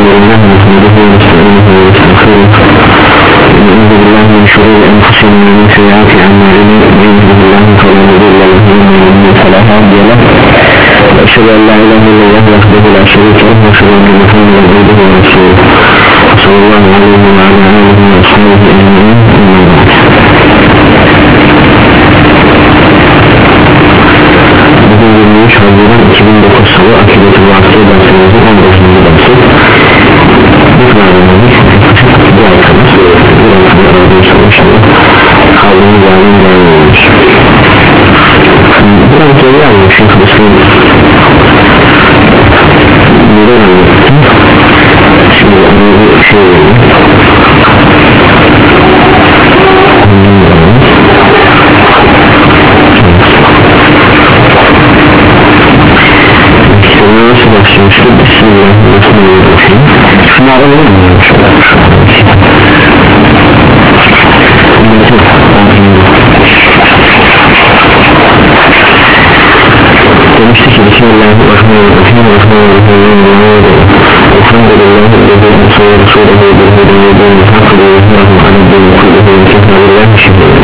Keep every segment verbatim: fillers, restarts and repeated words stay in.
لله نحمده ونستعينه ونستغفره ونعوذ بالله من شرور أنفسنا ومن سيئات أعمالنا من يهده الله فلا مضل له ومن يضلل فلا هادي له وأشهد أن لا إله إلا الله وحده لا شريك له وأشهد أن محمدا عبده ورسوله صلى الله عليه وعلى آله وصحبه أجمعين. Bugün yirmi üç Haziran iki bin dokuz Salı Akideti Vakti dersimizin on dokuzuncu dersi. Bu kavramımız bu ayakımız bu ayakımız olduğu inşallah kavramı yarın yarınmış. Biraz geri almış Şeyh Müslüm neden anlattım? Şimdi onu bir şey vereyim. Nasıl başlamıştı? Bismillahirrahmanirrahim. Şunu alalım mı? Demişti ki Bismillahirrahmanirrahim. Elhamdülillahi lezî ensâ rasûlehu bilhûdû yedûn hakkı ve yehâhu aleddûn kulluhu ve kefâlillahi şehîdûn.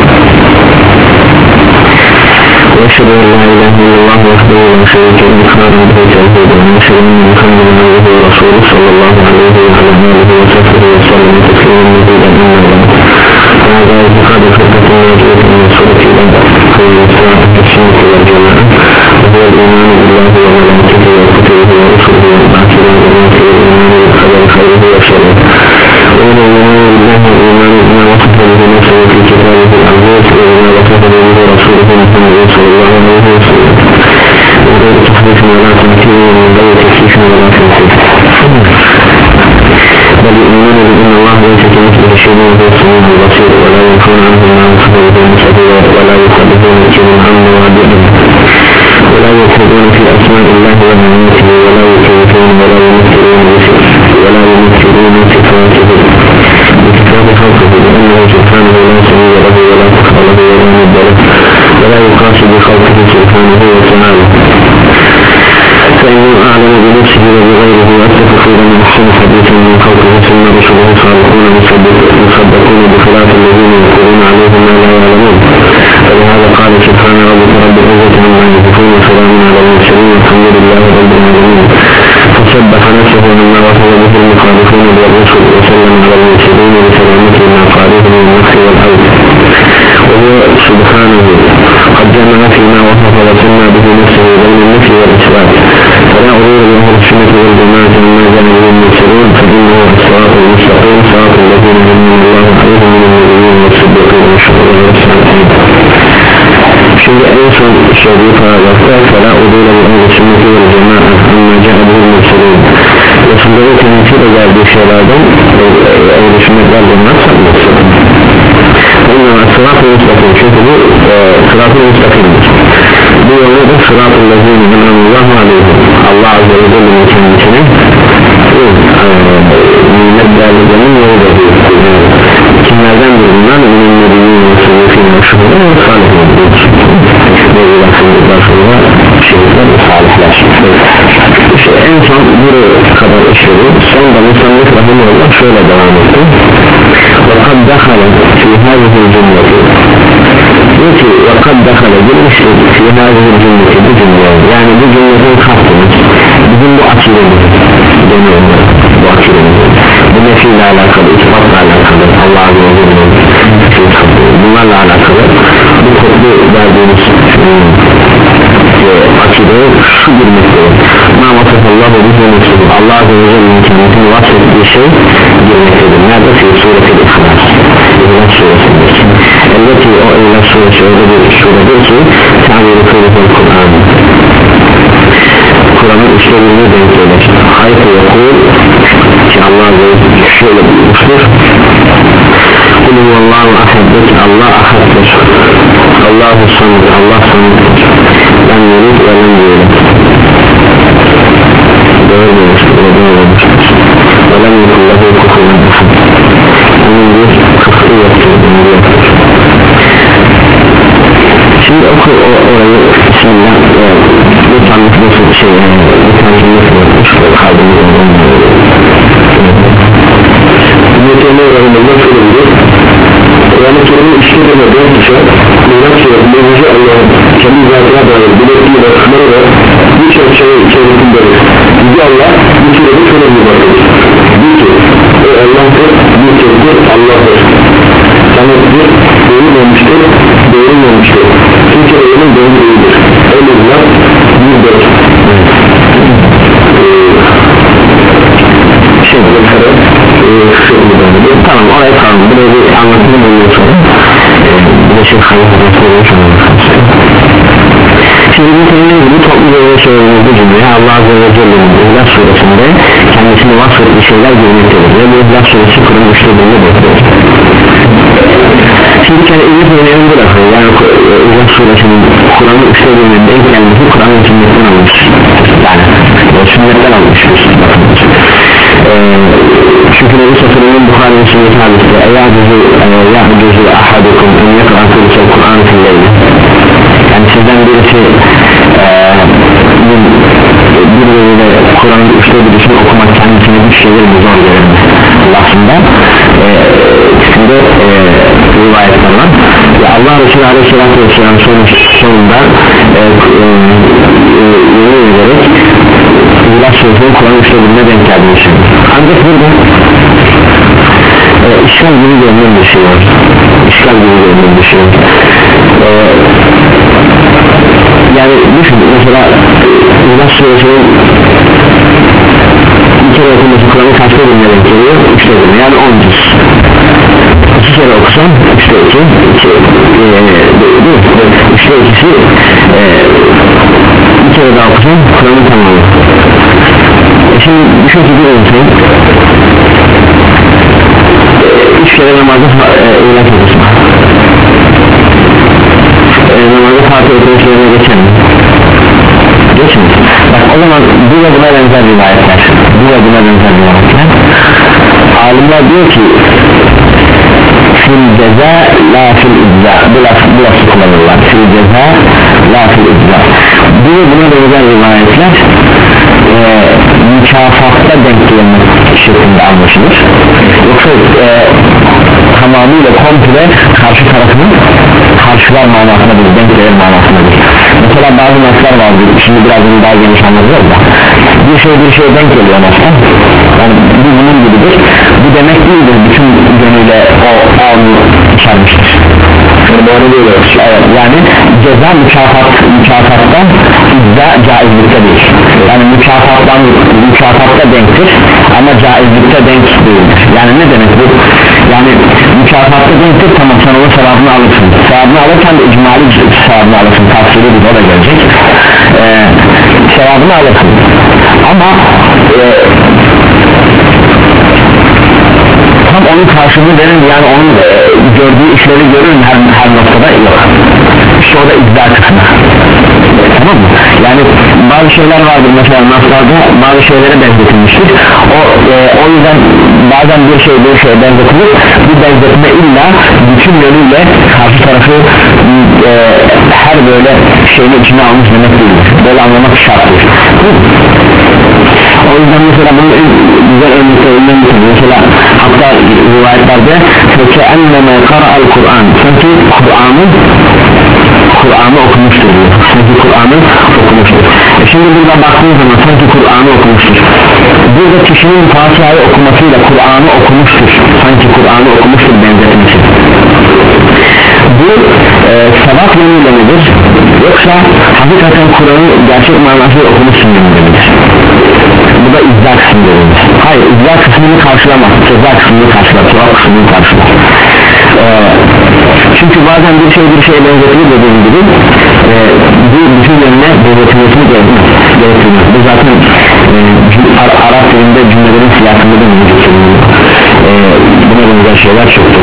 وأشهد أن لا إله إلا الله وحده لا شريك له إقرارا به توحيدا وأشهد أن محمدا عبده ورسوله صلى الله عليه وعلى آله وصحبه وسلم تسليما مزيدا أما بعد فهذا اعتقاد الفرقة الناجية من السنة إلى قول الساعة السنة والجماعة وهو الإيمان بالله وملائكته وكتبه ورسله والبعث والجنة والإيمان بالقدر خيره وشره ومن الإيمان بالله والإيمان بما وصف به نفسه في كتابه العزيز وما وصف به رسوله محمد صلى الله عليه وسلم وغير تحريف ولا تمثيل من غير تكييف ولا تمثيل بل يؤمنون بأن الله ليس كمثله شيء وهو السميع البصير ولا ينفون عنه ما وصف به نفسه ولا يخالفون كلمة عن مواضعه ولا يلحدون في أسماء الله ومعانيه ولا يكيفون ولا يمثلون ولا يمثلون صفاته بصفات خلقه لأنه سبحانه لا سميع له ولا فخر له ولا ند له ولا يقاس بخلقه سبحانه وتعالى فإنه أعلم بنفسه وبغيره وأتفقون من أحسن حديثا من خلقه ثم رسله صادقون مصدقون بخلاف الذين يقولون عليهم ما لا يعلمون فلهذا قال سبحانه ربك رب العزة عما يصفون وسلام على المرسلين والحمد لله رب العالمين فسبح نفسه مما وصف به المخالفون بالرسل وسلم على المرسلين بسلامته ما قالوه من النفس والعود وهو سبحانه قد جمع فيما وصف وسمى به نفسه بين النفس والإثبات فلا أريد لأهل السنة والجماعة مما جاء به المرسلون فإنه الصراط المستقيم صراط الذين أنعم الله عليهم من النبيين والصديقين والشهداء والصالحين. Şimdi en son söylediği paragrafta فلا أريد لأهل السنة والجماعة مما جاء به المرسلون Resulleri temsil ederdiği şeylerden ehl-i sünnetler bunlar sanmazsın. Bunlar sırat-ı müstakim çünkü bu sırat-ı müstakimdir. Bu yolda da sırat-ı lezîni minallahu aleyhi Allah azze ve celle'nin kendisine nimetlerinin yoludur. Kimlerdendir bunlar? Minin nebiyyin ve sülüfin ve şuhudun ve salihler ve ilahsızlıklar sonra şehitler ve salihler. İşte en son buraya kadar işledi. Sonra Musallık Rahimullah şöyle devam etti. وَقَدْ دَخَلَ فِي هَذِهِ الْجُمْلَةِ diyor ki وَقَدْ دَخَلَ girmiştir فِي هَذِهِ الْجُمْلَةِ bu cümle yani bu cümletin kastımız bizim bu akidemiz deniyorlar bu akidemiz bu nefiyle alakalı ispatla alakalı Allah Azze ve Celle'nin bunlarla alakalı bu kodlu verdiğimiz akideye şu girmektedir ma vasafallahu bihi nefsuhu Allah Azze ve Celle'nin kendisini vasfettiği şey girmektedir. Nerede? Fi suretil İhlas İhlas suresindeki elleti o İhlas suresi öyle bir suredir ki ta'vili kıyıfıl Kur'an Kur'an'ın işlerine denk gelir hayfı yakul ki Allah Azze ve Celle şöyle buyurmuştur Kul huvallahu ahaddir Allah ahaddir Allahu samad Allah samaddır ben yürüt ve ben yürüt görmüştür ve görmüştür ve ben yürütüllahu kufuven ahad onun bir kıfrı yoktur şimdi oku orayı bismillah bu tanrısı şey bu tanrısı yapmış kaldığımız da denk ise İlak suretinde Yüce Allah'ın kendi zatına dair belirttiği vakıfları da birçok şey içerisindedir. Yüce Allah bu sureti şöyle bir bakır. Bir ki o Allah'tır, bir çektir Allah'tır. Sanatdır, doğurmamıştır, doğurmamıştır. Çünkü onun doğru değildir. Elullah bir dört. Şey bu kadar e, tamam oraya kalın. Buraya bir anlatımı buluyor sonra. Bir de şey hayır hazretleri şimdi bu senin gibi toplu böyle söylediğimiz bu cümleye Allah Azze ve Celle'nin İhlas suresinde kendisini vasfettiği şeyler görmektedir ve bu İhlas suresi Kur'an üçlediğinde bekliyor. Şimdi kere İhlas suresinin bu lafı yani İhlas suresinin Kur'an'ı üçlediğinde denk gelmesi Kur'an'ın sünnetten almış yani o sünnetten almış ee, çünkü Nebi Satır'ın Bukhari'nin sünneti hadiste eyyâcüzü yâcüzü ahadukum en yakı'atırısel Kur'an-ı filleyli yani sizden birisi bir bölümde Kur'an'ın üçte birisini okumak kendisine bir şeyler bu zor gelir aslında içinde e, rivayetler var ve Allah Resulü Aleyhisselatü Vesselam sonunda e, e, yemin ederek İhlas Suresinin Kur'an üçte birine denk geldiğini söylüyor. Ancak burada e, işgal gibi görünen bir şey var. İşgal gibi görünen bir şey var. E, yani düşün mesela İhlas Suresinin bir kere okunması Kur'an'ın kaçta birine denk geliyor? Üçte birine yani on cüz. İki kere okusam üçte iki üçte ikisi e, bir kere daha okusam Kur'an'ın tamamı. E şimdi düşün ki bir insan üç kere namazı ilat edilsin e, namazı Fatih oturuşlarına geçen geçmez. Bak o zaman bu ve buna benzer rivayetler bu ve buna benzer rivayetler alimler diyor ki fil ceza la fil icza bu lafı kullanırlar fil ceza la fil icza bu ve buna benzer rivayetler e, mükafatta denk gelmek şeklinde anlaşılır yoksa e, tamamıyla komple karşı tarafının karşılar manasına değil denk gelir manasına değil mesela bazı naslar vardır şimdi biraz daha geniş anlatacağız da bir şey bir şey denk geliyor nasla yani bu bunun gibidir bu demek değildir bütün gönüyle o onu içermiştir evet, yani ceza mükafat mükafattan izza caizlikte değil yani mükafattan mükafatta denktir ama caizlikte denk değildir yani ne demek bu yani mükafatta denktir tamam sen onun sevabını alırsın sevabını alırken de icmali sevabını alırsın tavsiyeli bir o da gelecek ee, sevabını alırsın ama e, tam onun karşılığını verin yani onun e, gördüğü işleri görün her, her noktada yok işte o da iddia kısmı tamam mı? Yani bazı şeyler vardır mesela naslarda bazı şeylere benzetilmiştir o, e, o yüzden bazen bir şey bir şeye benzetilir bu benzetme illa bütün yönüyle karşı tarafı e, her böyle şeyin içine almış demek değildir böyle anlamak şarttır o yüzden mesela bunu güzel örneklerinden getiriyor mesela hatta rivayetlerde peki enneme kara'al Kur'an sanki Kur'an'ı Kur'an'ı okumuştur diyor sanki Kur'an'ı okumuştur e şimdi burada baktığın zaman sanki Kur'an'ı okumuştur burada kişinin Fatiha'yı okumasıyla Kur'an'ı okumuştur sanki Kur'an'ı okumuştur benzetmesi bu e, sevap yönüyle midir yoksa hakikaten Kur'an'ı gerçek manasıyla okumuşsun yönüyle midir bu da iddia kısmı verilir hayır iddia kısmını karşılamaz ceza kısmını karşılar sevap kısmını karşılar ee, çünkü bazen bir şey bir şeye benzetilir dediğim gibi e, bu bütün yönüne benzetilmesini gerektirmez bu zaten e, Ar Arap dilinde cümlelerin siyasında da mevcut e, buna benzer şeyler çoktur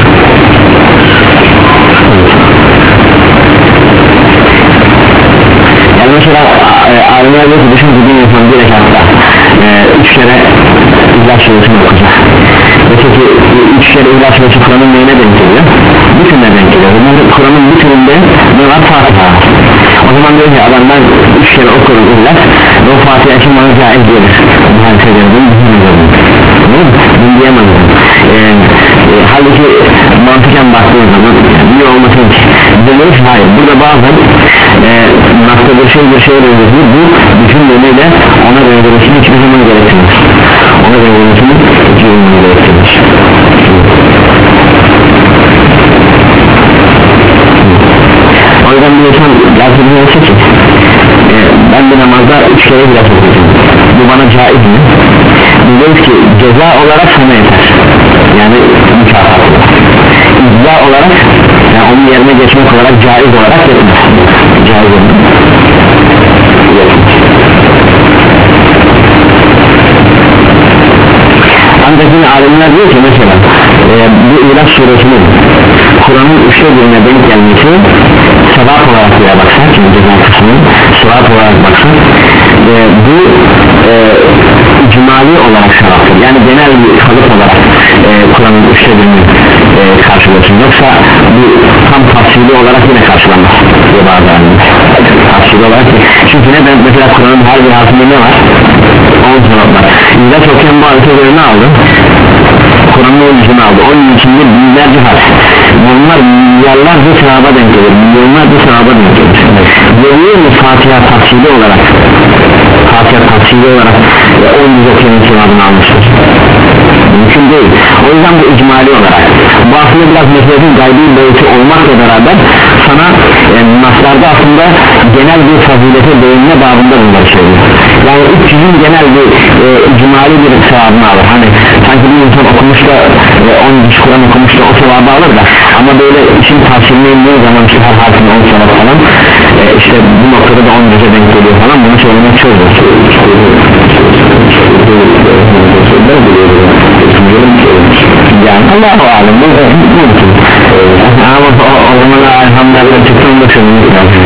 yani mesela e, alimler diyor ki düşün bir insan bir rekatta e, üç kere İhlas Suresini okuyacak öteki üç kere İhlas Suresi Kur'an'ın neyine denk geliyor? Bütününe denk geliyor Kur'an'ın bütününde ne var? Fatiha o zaman diyor ki adam ben üç kere okurum İhlas ve o Fatiha için bana caiz gelir bu hadise geldim bunu diyemem ee, halbuki mantıken baktığı zaman niye olmasın ki deniriz, hayır. Burada bazen e, nafta bir şey bir şey benziyor, bu bütün yönüyle ona benzerisini hiçbir zaman gerektirmez, ona benzerisini hiçbir zaman gerektirmez. O yüzden bir insan lazım olsa ki e, ben bir namazda üç kere biraz okuyacağım, bu bana caiz mi? Diyeceğiz ki ceza olarak sana yeter, yani mükafat olarak, icra olarak, yani onun yerine geçmek olarak caiz olarak yetmez, caiz olmaz, yetmez. Ancak yine alimler diyor ki mesela e, bu İlaç suresinin Kur'an'ın üçte birine denk gelmesi sevap olarak bile baksak, şimdi ceza kısmının sevap olarak baksak e, bu e, icmali olarak sevaptır, yani genel bir kalıp olarak e, Kur'an'ın üçte birini e, karşılasın, yoksa bu tam tafsili olarak yine karşılanmaz diyor bazı alimler, tafsili olarak. Çünkü neden? Mesela Kur'an'ın her bir harfinde ne var? on sevaplar. İlaç okuyan bu harfleri ne aldı? Kur'an'ın on yüzünü aldı, onun içinde binlerce harf, bunlar milyarlarca sevaba denk gelir, milyonlarca sevaba denk gelir. Görüyor mu Fatiha tafsili olarak, Fatiha tafsili olarak on yüz okuyanın sevabını almıştır? Mümkün değil. O yüzden bu icmali olarak, bu aslında biraz meselelerin gaybi boyutu olmakla beraber sana yani naslarda aslında genel bir fazilete değinme babında bunları söylüyor. Yani üç yüzün genel bir e, icmali bir sevabını alır. Hani sanki bir insan okumuş da e, on yüz Kur'an okumuş da o sevabı alır da, ama böyle işin tavsiyeline indiği zaman işte her harfine on sevap falan e, işte bu noktada da on yüze denk geliyor falan, bunu söylemek çok zor. Yani Allahu alem bu mümkün. Ama o zaman elhamdülillah çıktığını da söylemek lazım.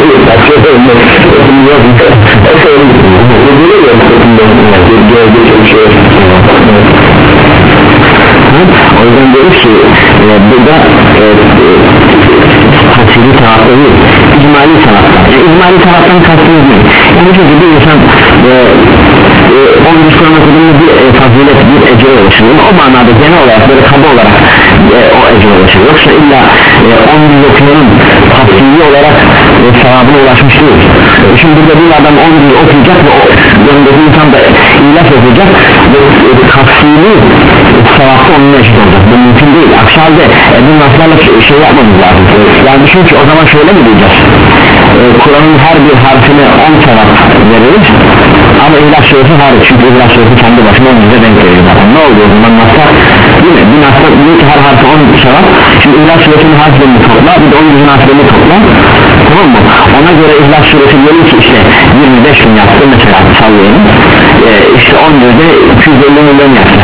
O yüzden diyoruz ki e, burada e, tafsiri tarafta değil, icmali tarafta. Yani icmali taraftan kastımız ne? Yani çünkü bir insan e, e, on yüz Kur'an okuduğunda bir e, fazilet, bir ecre ulaşıyor, o manada genel olarak böyle kaba olarak e, o ecre ulaşıyor, yoksa illa e, on yüz okuyanın tafsiri olarak e, sevabına ulaşmış değil. E, şimdi burada bir adam on yüz okuyacak ve o yanındaki insan da ilaç okuyacak ve e, tafsiri sevapta onun eşit olacak, bu mümkün değil. Aksi halde e, bu naslarla şey yapmamız lazım. Yani düşün ki o zaman şöyle mi diyeceğiz? E, Kur'an'ın her bir harfine on sevap veririz ama İhlas Suresi hariç, çünkü İhlas Suresi kendi başına on yüze denk geliyor zaten. Ne oluyor o zaman naslar? Değil mi? Bir naslar diyor ki her harfi on sevap, şimdi İhlas Suresi'nin harflerini topla, bir de on yüzün harflerini topla, tamam mı? Ona göre İhlas Suresi diyor ki işte yirmi beş bin yaptı mesela, sallayalım e, işte on yüzde iki yüz elli milyon yaptı.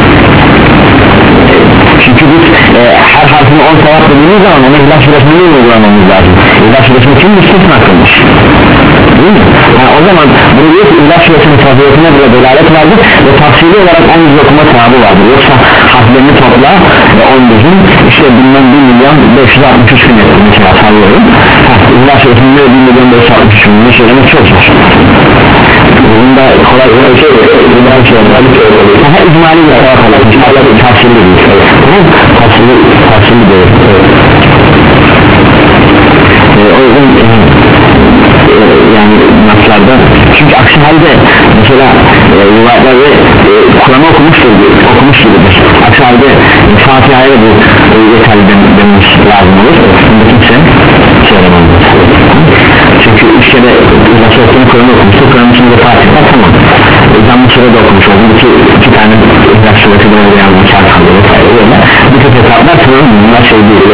Çünkü biz e, her harfini on sevap dediğimiz zaman ona İhlas Suresi'ni mi uygulamamız lazım? İhlas Suresi'ni kim müstesna kılmış? Değil mi? Yani o zaman bunu diyor ki İhlas Suresi'nin faziletine bile delalet vardır ve tafsili olarak on yüz okuma sevabı vardır. Yoksa harflerini topla ve on yüzün işte bundan bir milyon beş yüz altmış üç bin ettiğini mesela sallıyorum. İhlas Suresi'nin bir milyon beş yüz altmış üç bin söylemek çok zor. Bunda kolay bir şey yok. Bunda bir şey yok. Daha icmali bir sevap olur. İnşallah bir tafsili değil. Tafsili, tafsili değil. Ee, o yüzden e, e, yani naslarda, çünkü aksi halde mesela e, rivayetlerde e, Kur'an'ı okumuştur, okumuştur. Aksi halde e, Fatiha'ya da bu e, yeterli denilmiş lazım olur. Bunda kimse söylemez. Çünkü üç kere nasıl okuduğunu Kur'an'ı okumuştur, Kur'an'ın içinde Fatiha tamam. Zamm-ı Sure'de okumuş oldu, iki, iki tane İhlas Suresi de oraya yazmış çarpaldı vesaire öyle. Bu tip hesaplar tamam mı? Bunlar şey değil.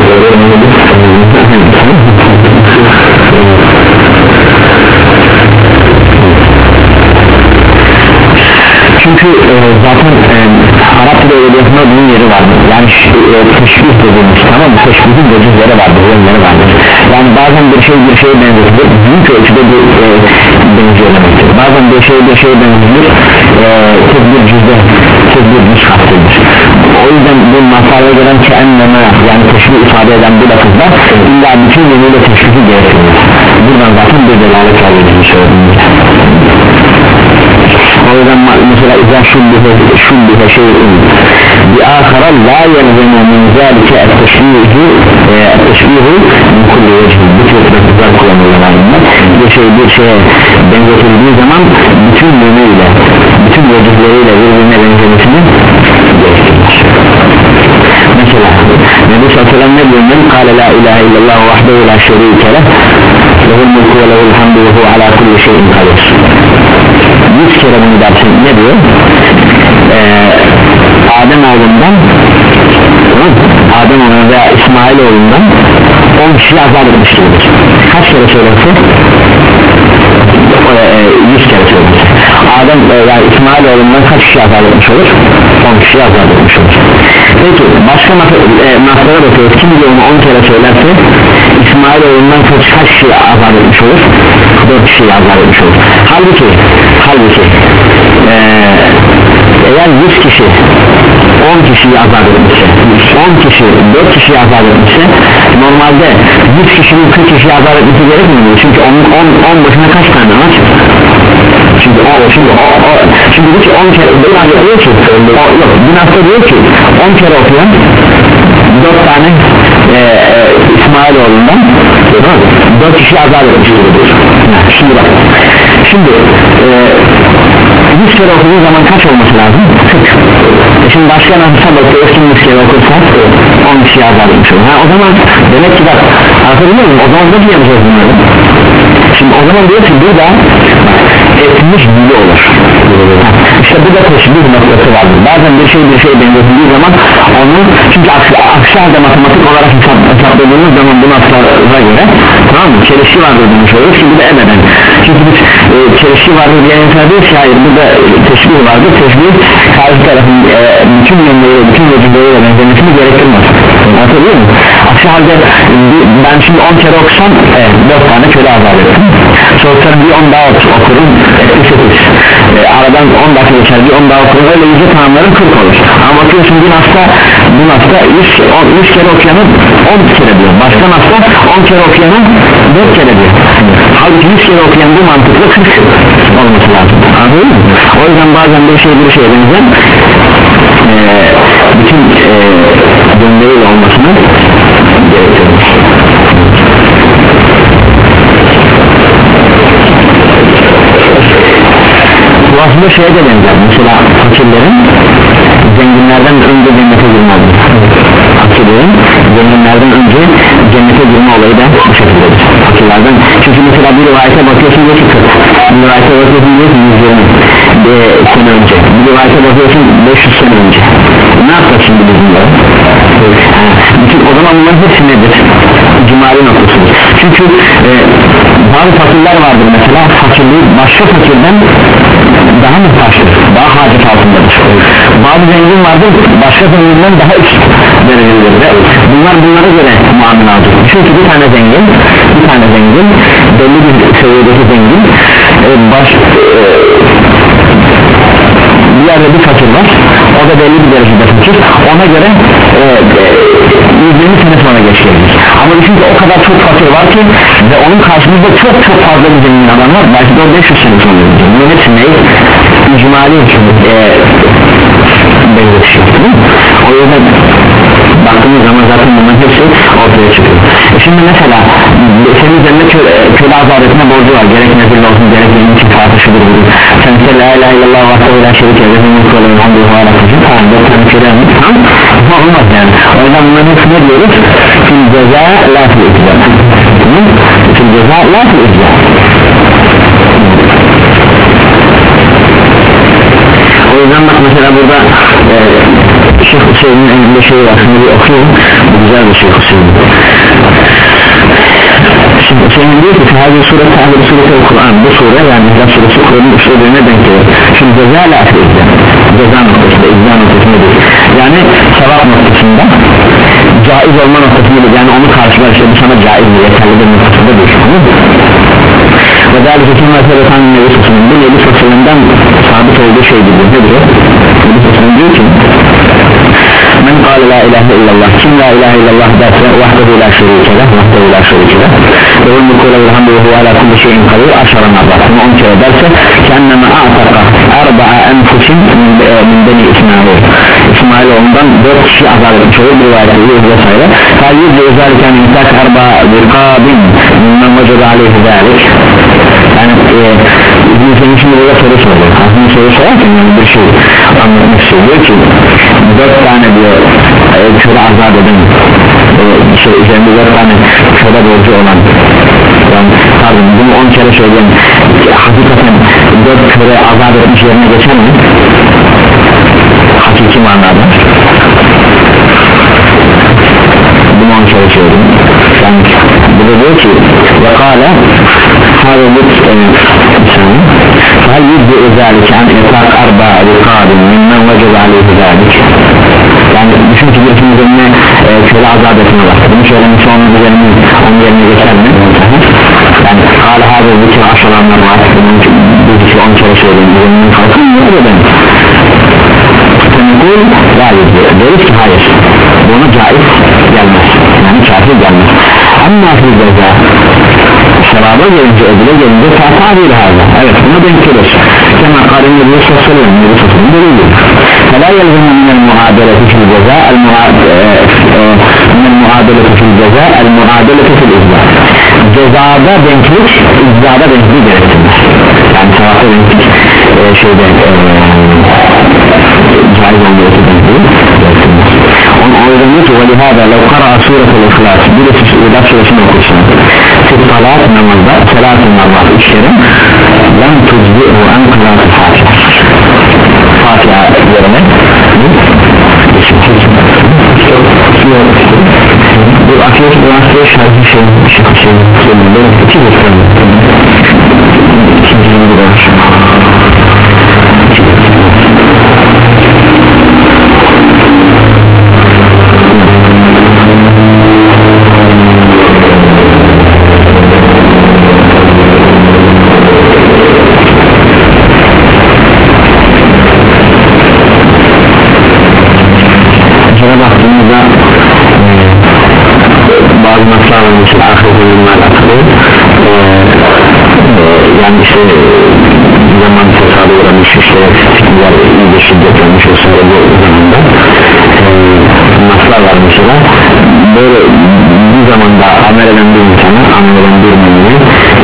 Çünkü e, zaten e, Arap dili edebiyatında bunun yeri vardır. Yani e, teşbih dediğimiz, tamam mı? Teşbihin vecihleri vardır, yönleri vardır. Yani bazen bir şey bir şeye benzetilir, büyük ölçüde bir e, benziyor demektir. Bazen bir şey bir şeye benzetilir, e, tek bir cüzde, tek bir cüz kastedilir. O yüzden bu masalaya gelen ki enneme, yani teşbih ifade eden bu lafızlar illa bütün yönüyle teşbihi gerektirir. Buradan zaten bir delalet alıyoruz bir şey. O yüzden mesela İzâ şubbihe şeyin bi ahara la yelzemu min zalike etteşbihu etteşbihu min kulli vecih. Bu tür pratikler kullanılır aynı. Bir şey bir şeye benzetildiği zaman bütün yönüyle, bütün vecihleriyle birbirine benzemesini gerektirir. Mesela Nebi sallallahu aleyhi ve sellem ne diyor? Men kâle la ilahe illallah vahdehu la şerîke leh lehul mulku ve lehul hamdu ve hu ala kulli şeyin kadir. Yüz kere bunu dersin. Ne diyor? Ee, Adem oğlundan Adem oğlundan veya İsmail oğlundan on kişi azat etmiştir. Kaç kere söylerse? yüz kere söylerse. Adem veya İsmail oğlundan kaç kişi azat etmiş olur? on kişi azat etmiş olur. Peki başka naslara bakıyoruz. Kim diyor onu on kere söylerse İsmail oğlundan kaç, kaç kişi azat etmiş olur? dört kişi azat etmiş olur. Halbuki halbuki ee, eğer yüz kişi on kişiyi azat etmişse, on kişi dört kişiyi azat etmişse, normalde yüz kişinin kırk kişiyi azat etmesi gerekmiyor mu? Çünkü onun on başına kaç tane var? Şimdi o şimdi o, o şimdi hiç on kere diyor ki o, yok günahta diyor ki on kere okuyan dört tane e, e, İsmailoğlu'ndan dört kişi azat etmiştir. Şimdi bak şimdi e, yüz kere okuduğu zaman kaç olması lazım? kırk. E şimdi başka nasılsa bakıyoruz ki yüz kere okursa on kişi azat etmiş olur. Ha, o zaman demek ki bak anlatabiliyor muyum? O zaman ne diyeceğiz bunları? Şimdi o zaman diyor ki burada etmiş bile olur. İşte bu da teşbih noktası vardır. Bazen bir şey bir şey benzetildiği zaman onun çünkü aksi, aksi halde matematik olarak hesap, hesapladığımız zaman bu noktalara göre tamam mı? Çelişki vardır demiş oluyoruz. Şimdi de ebeden. Çünkü biz e, çelişki vardır diye insan diyoruz ki hayır burada teşbih vardır. Teşbih karşı tarafın e, bütün yönleriyle bütün vecilleriyle benzemesini gerektirmez. Anlatabiliyor muyum? Aksi halde ben şimdi on kere okusam e, dört tane köle azat ettim. Sonra bir on daha okurum etti sekiz. E, aradan on dakika geçer bir on daha okurum öyle yüzde tamamlarım kırk olur. Ama bakıyorsun bir hasta bu hasta yüz kere okuyanı on kere diyor. Başka hasta on kere okuyanı dört kere diyor. Halbuki yüz kere okuyan bu mantıkla kırk olması lazım. Anladın mı? O yüzden bazen bir şey bir şey benzer e, bütün e, dönmeleriyle olmasını gerektirir. Bu aslında şeye de benzer. Mesela fakirlerin zenginlerden önce cennete girme olur. Fakirlerin zenginlerden önce cennete girme olayı da bu şekildedir. Fakirlerden çünkü mesela bir rivayete bakıyorsun diyor ki kırk, bir rivayete bakıyorsun diyor ki yüz yirmi sene önce, bir rivayete bakıyorsun beş yüz sene önce. Ne yapacak şimdi biz bunları? Bütün o zaman bunların hepsi nedir? Cumali noktası. Çünkü e, bazı fakirler vardır mesela fakirliği başka fakirden daha muhtaçtır, daha hacet altındadır. Bazı zengin vardır başka zenginden daha üst derecededir ve bunlar bunlara göre muamele alacak. Çünkü bir tane zengin bir tane zengin belli bir seviyedeki zengin e, baş e, bir yerde bir fakir var o da belli bir derecede fakir ona göre e, e, yüz yirmi sene sonra geçirebilir ama çünkü o kadar çok fakir var ki ve onun karşımızda çok çok fazla bir zengin adam var belki de beş yüz sene sonra geçecek bunun hepsi ne? İcmali e, benzetişiyor o yüzden baktığımız zaman zaten bunların hepsi ortaya çıkıyor e şimdi mesela senin üzerinde köle, köle azat etme borcu var gerek nezirli olsun gerek benim için tartışılır budur sen ise la ilahe illallah vahdehu la şerike lehu mulku ve lehul hamdu ve huve ala kulli şeyin tamam dört tane köle mi? tamam ama olmaz yani o yüzden bunların hepsi ne diyoruz? fil ceza la fil icza fil ceza la fil icza o yüzden bak mesela burada e, Şeyh Hüseyin'in elinde şey var şimdi bir okuyayım bu güzel bir Şeyh Hüseyin şimdi Hüseyin diyor ki Tehâzi Sure Tehâzi Sure Kur'an bu sure yani İhlas Suresi Kur'an'ın usulüne denk gelir şimdi ceza la fi icza ceza noktasında icza noktasında değil yani sevap noktasında caiz olma noktasında değil yani onu karşılar işte bu sana caiz bir yeterli bir noktasında değil ve değerli seçim meseletan Nebi Sosyal'ın bu Nebi Sosyal'ından sabit olduğu şey gibi nedir o? Nebi Sosyal'ın diyor ki men kâle la ilahe illallah kim la ilahe illallah derse vahdehu la şerike leh vahdehu la şerike leh ve mulku ve lehul hamdu ve huve ala kulli şeyin kadir aşara marrat on kere derse kendime a'taka erba'a enfusin min ondan dört kişi azat etmiş olur bir rivayette vesaire. Tayyid ve özellikle intak arba virkabin minnan vecede aleyhi zalik. Yani bizim için burada soru soruyor. Aslında soru sorarken yani bir şey anlatmak istiyor ki dört tane diyor köle azat eden e, şey üzerinde dört tane köle borcu olan, yani pardon bunu on kere söyleyen hakikaten dört köle azat etmiş yerine geçer mi? Hakiki manada bunu on kere söyledim. Yani burada diyor ki ve kâle hâvelit hal yüzde özellikle an etak arba rikâbin minmen vecede aleyhi zâlik. Yani düşün ki birisinin üzerine e, köle azat etme var. Bunu söylemiş onun üzerine onun yerine geçer mi? Yani kâle hâvelit aşılanlar var. Bir kişi on kere söyledim. Üzerinin kalkın mı öyle demek? Tenekul gayet deriz ki hayır. Buna caiz gelmez. Yani kafir gelmez. Ama fil ceza sevaba gelince ödüle gelince ta'tabil hâzâ. Evet buna denk gelir. Kema kârin Nebi sallallahu aleyhi ve sellem Nebi sallallahu aleyhi ve sellem فلا يلزم من المعادلة في الجزاء من المعادلة في الجزاء المعادلة في الإجزاء. Cezada denklik, iczada denklik gerektirmez. Yani sevapta denklik e, şeyde e, caiz olmalı denklik gerektirmez. O yüzden diyor ki وَلِهَذَا لَوْ قَرَأَ سُورَةُ الْإِخْلَاسِ birisi İlah suresini okursun Tıttalat namazda selatın namaz üç kere لَمْ تُجْزِئُ اَنْ قِرَاتِ Fatiha Fatiha yerine bu akiyet üniversiteye şarkı şey şarkı şey sonunda iki gösterim ikinci yılı da baktığımızda bazı maslarla mesela ahiret oyunlar atılıyor yani işte zaman fesada uğramış işte fikirler iyice şiddetlenmiş vesaire bu zamanda maslar var mesela böyle bir zamanda amel eden bir insana amel eden bir mümini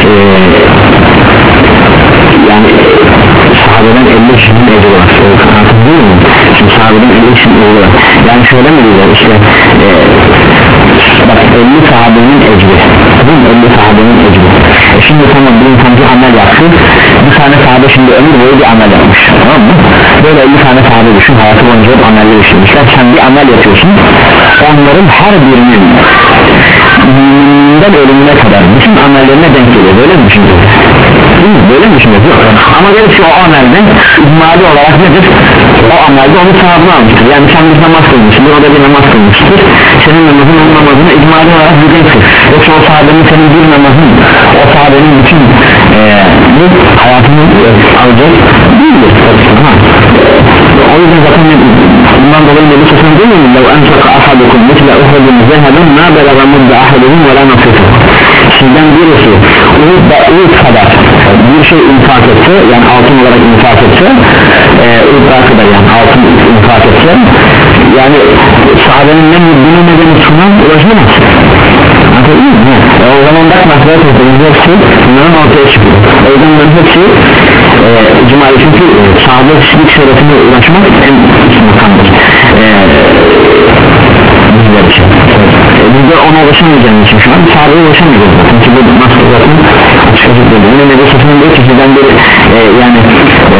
yani sahabeden elli kişinin ecri var artık değil mi? Şimdi sahabeden elli kişinin ecri var yani şöyle mi diyorlar işte e, bak elli sahabenin ecri elli sahabenin ecri e şimdi tamam bir insan bir amel yaptı bir tane sahabe şimdi ömür boyu bir amel yapmış tamam mı? Böyle elli tane sahabe düşün hayatı boyunca hep ameller işlemişler sen bir amel yapıyorsun onların her birinin müminden ölümüne kadar bütün amellerine denk geliyor böyle mi düşünüyorsun? Böyle mi düşünüyorsun? Ama der ki o amelden icmali olarak nedir? O amelde onun sahabını almıştır yani sen bir namaz kılmışsındır o da bir namaz kılmıştır senin namazın onun namazına icmali olarak güzelsin yoksa o sahabenin senin bir namazın o sahabenin bütün e, hayatını alacak değildir o yüzden zaten bundan dolayı Nebi Sassan değil mi? لَوْ أَنْفَقَ أَحَدُكُمْ مِثْلَ اُحَدٍ ذَهَبًا مَا بَلَغَ مُدَّ أَحَدِهِمْ وَلَا نَصِفُهُ sizden birisi Uhud kadar bir şey infak etse yani altın olarak infak etse Uhud'a kadar yani altın infak etse yani sahabenin ne bunu nedeni sunan ulaşamaz e, o zaman bak nasıl yapıyorsunuz hepsi bunların ortaya çıkıyor o yüzden bunların hepsi e, icmal çünkü e, sahabe kişilik şerefine ulaşmak en makamdır e, bizler için e, biz de ona ulaşamayacağımız için şu an sahabeye ulaşamayacağız çünkü bu nasıl zaten açık açık dedi yine Nebi Sassan'ın diyor ki sizden biri e, yani e,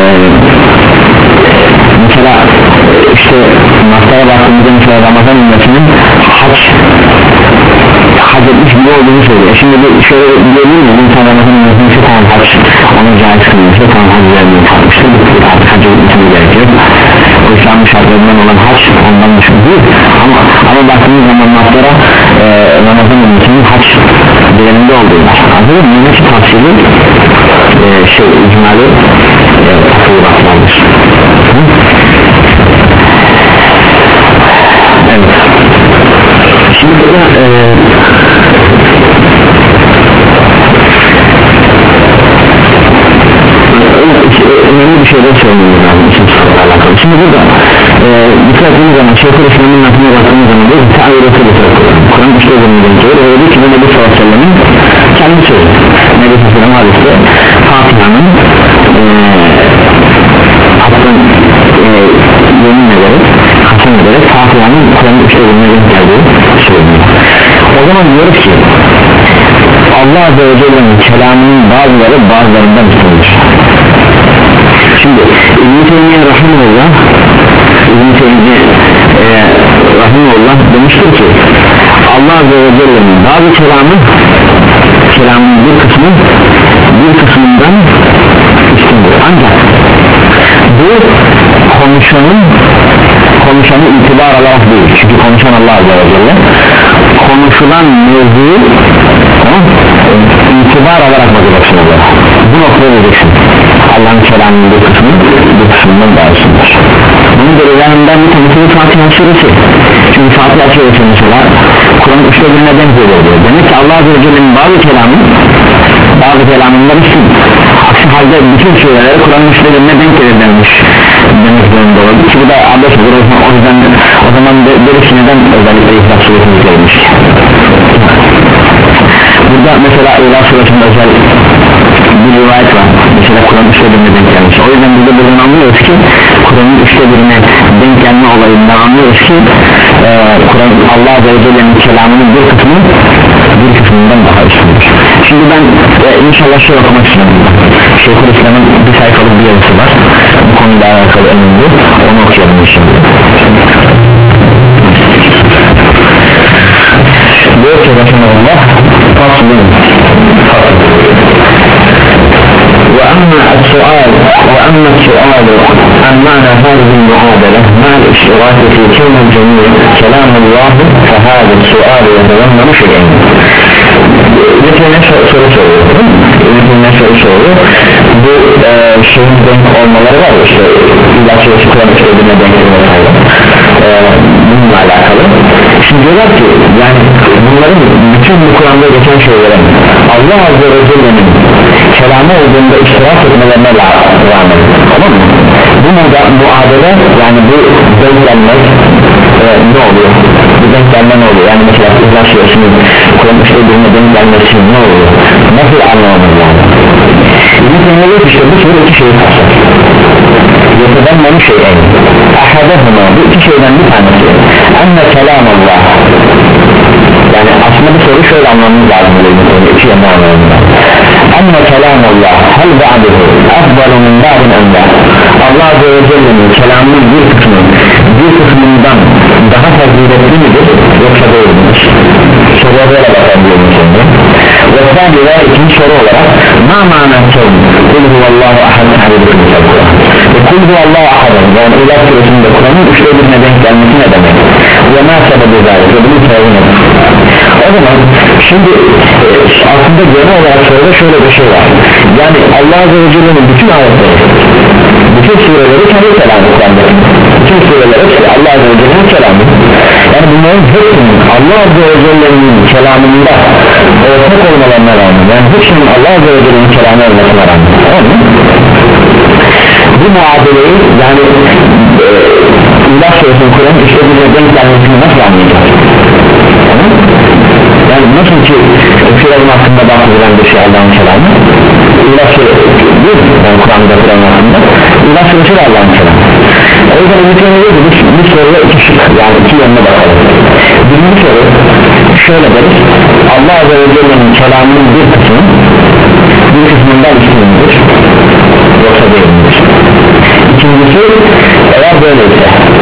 mesela işte masaya baktığımızda mesela Ramazan ümmetinin hac hac etmiş gibi olduğunu söylüyor şimdi bir şöyle diyebilir mi insan Ramazan ümmetinin şu tamam hac onu caiz kılmıştı tamam hac vermeyi kalmıştı artık hacı gitmesine gerekiyor o İslam'ın şartlarından olan hac ondan düşün değil ama, ama baktığımız zaman maslara e, Ramazan ümmetinin hac değerinde olduğunu anladın mı? Yine ki tavsiyeli e, şey icmali e, takılı evet şimdi burada e, önemli bir şeyden söylememiz lazım isim sıfırla alakalı alakalı. Şimdi burada e, dikkat ettiğimiz zaman Şeyhülislam'ın aklına baktığımız zaman diyor ki ta'vireti bir Kur'an üçte bölümünden geliyor ve diyor ki bu Nebi sallallahu aleyhi ve sellem'in kendi sözü. Nebi sallallahu aleyhi ve sellem hadiste Fatiha'nın e, hatta e, yemin ederek kasem ederek Fatiha'nın Kur'an'ın üçte bölümünden geldiği söyleniyor. O zaman diyoruz ki Allah Azze ve Celle'nin kelamının bazıları bazılarından üstündür. Şimdi İbn-i Teymiye Rahimullah İbn-i Teymiye e, Rahimullah demiştir ki Allah Azze ve Celle'nin bazı kelamı kelamının bir kısmı bir kısmından üstündür. Ancak bu konuşanın konuşanı itibar alarak değil. Çünkü konuşan Allah Azze ve Celle konuşulan mevzuyu itibar alarak bakacaksın Allah. Bu noktaya vereceksin. Allah'ın kelamının bir kısmı bir kısmından daha üstündür. Bunun delillerinden bir tanesi Fatiha suresi. Çünkü Fatiha suresi mesela Kur'an üçte birine denk geliyor. Demek ki Allah Azze ve Celle'nin bazı kelamı bazı kelamından üstün. Aksi halde bütün sureleri Kur'an'ın üçte birine denk gelir denmiş demek zorunda oldu ki bu da abes olur. O yüzden o zaman böylesi neden özellikle İhlas suresini gelmiş. Burada mesela İhlas suresinde özel bir rivayet var. Mesela Kur'an üçte birine denk gelmiş. O yüzden burada buradan anlıyoruz ki Kur'an'ın üçte birine denk gelme olayından anlıyoruz ki e, Kur'an Allah Azze ve Celle'nin kelamının bir kısmı bir kısmından daha üstündür. Şimdi ben e, inşallah şey okumak istiyorum. Şeyhülislam'ın bir sayfalık bir yazısı var. Bu konuyla alakalı önemli. Onu okuyalım şimdi. Diyor ki Resulullah faslın وأما السؤال وأما السؤال عن معنى هذه المعادلة مع الاشتراك في كون الجميع كلام الله فهذا السؤال يتضمن شيئين. Yetine soru soruyor. Yetine soru soruyor. Bu e, şeyin denk olmaları var işte. İlaç ve Kur'an söylediğine denk olmaları. E, bununla alakalı. Şimdi diyorlar ki yani bunların bütün bu Kur'an'da geçen şeylerin Allah Azze ve Celle'nin kelamı olduğunda iştirak etmelerine rağmen, tamam mı? Bu muadele yani bu denk gelmek e, ne oluyor? Bu denk gelme ne oluyor? Yani mesela İhlas Suresinin Kur'an üçte birine denk gelmesi ne oluyor? Nasıl anlamamız yani? İbn-i işte bu soru iki şeyi kapsar. Yeteden şey en ahadahuma bu iki şeyden bir tanesi enne kelamallah, yani aslında bu soru şöyle anlamamız lazım, iki yönde anlamamız lazım. Enne kelamallah hel ba'duhu afdalu min ba'din enda, Allah Azze ve Celle'nin kelamının bir kısmı bir kısmından daha faziletli midir yoksa değil midir? Soruya böyle bakabiliyorum şimdi. Ve sen de ikinci soru olarak ma manasın kul huvallahu ahad hadidikul Kur'an ve kul huvallahu ahad, yani İlah Suresinde Kur'an'ın üçte birine denk gelmesi ne demek ve ma sebebi zâlik ve bunu sorun. O zaman şimdi aslında genel olarak soruda şöyle bir şey var, yani Allah Azze ve Celle'nin bütün ayetleri bütün sureleri kendi kelamı Kur'an'da, bütün sureleri Allah Azze ve Celle'nin kelamı, yani bunların hepsinin Allah Azze ve Celle'nin kelamında ortak olmalarına rağmen, yani hepsinin Allah Azze ve Celle'nin kelamı olmasına rağmen, tamam mı? Bu muadeleyi yani e, İlah Suresinin Kur'an'ın işte bir denk gelmesini nasıl anlayacağız? Tamam? Yani nasıl ki Kur'an'ın hakkında bahsedilen bir şey Allah'ın kelamı, İlah Suresi değil mi? Yani Kur'an'da Kur'an'ın hakkında İlah Suresi de Allah'ın kelamı. O yüzden ümitiyle diyor ki biz bu soruya iki şık, yani iki yönüne bakalım. Birinci soru şöyle deriz, Allah Azze ve Celle'nin kelamının bir kısmı bir kısmından üstündür yoksa değildir. İkincisi eğer böyleyse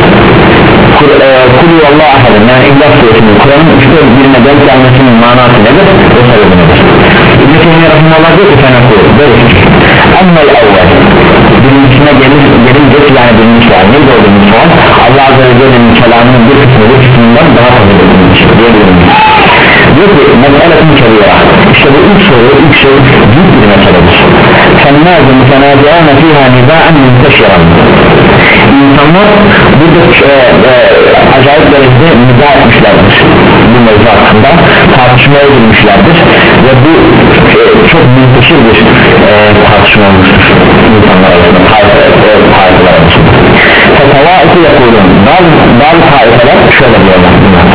Kul Allah ahadın, yani İhlas Suresinin Kur'an'ın üçte birine denk gelmesinin manası nedir? O sebebi nedir? İbn-i Teymiye Rahimullah diyor ki sen oku böyle ki emmel evvel birincisine gelince yani birinci sual neydi o birinci sual? Allah Azze ve Celle'nin kelamının bir kısmı bir kısmından daha fazla edilmiş diyebilirim. Diyor ki meseletin kebira, işte bu ilk soru ilk şey büyük bir meseledir. Fennâzı mütenâziâne fîhâ nizâen münteşiran, İnsanlar burada e, e, acayip derecede nida etmişlerdir bu mevzu hakkında, tartışmaya girmişlerdir ve bu e, çok münteşir bir e, tartışma olmuştur insanlar arasında, partiler arasında. bazı, bazı taifeler şöyle diyorlar,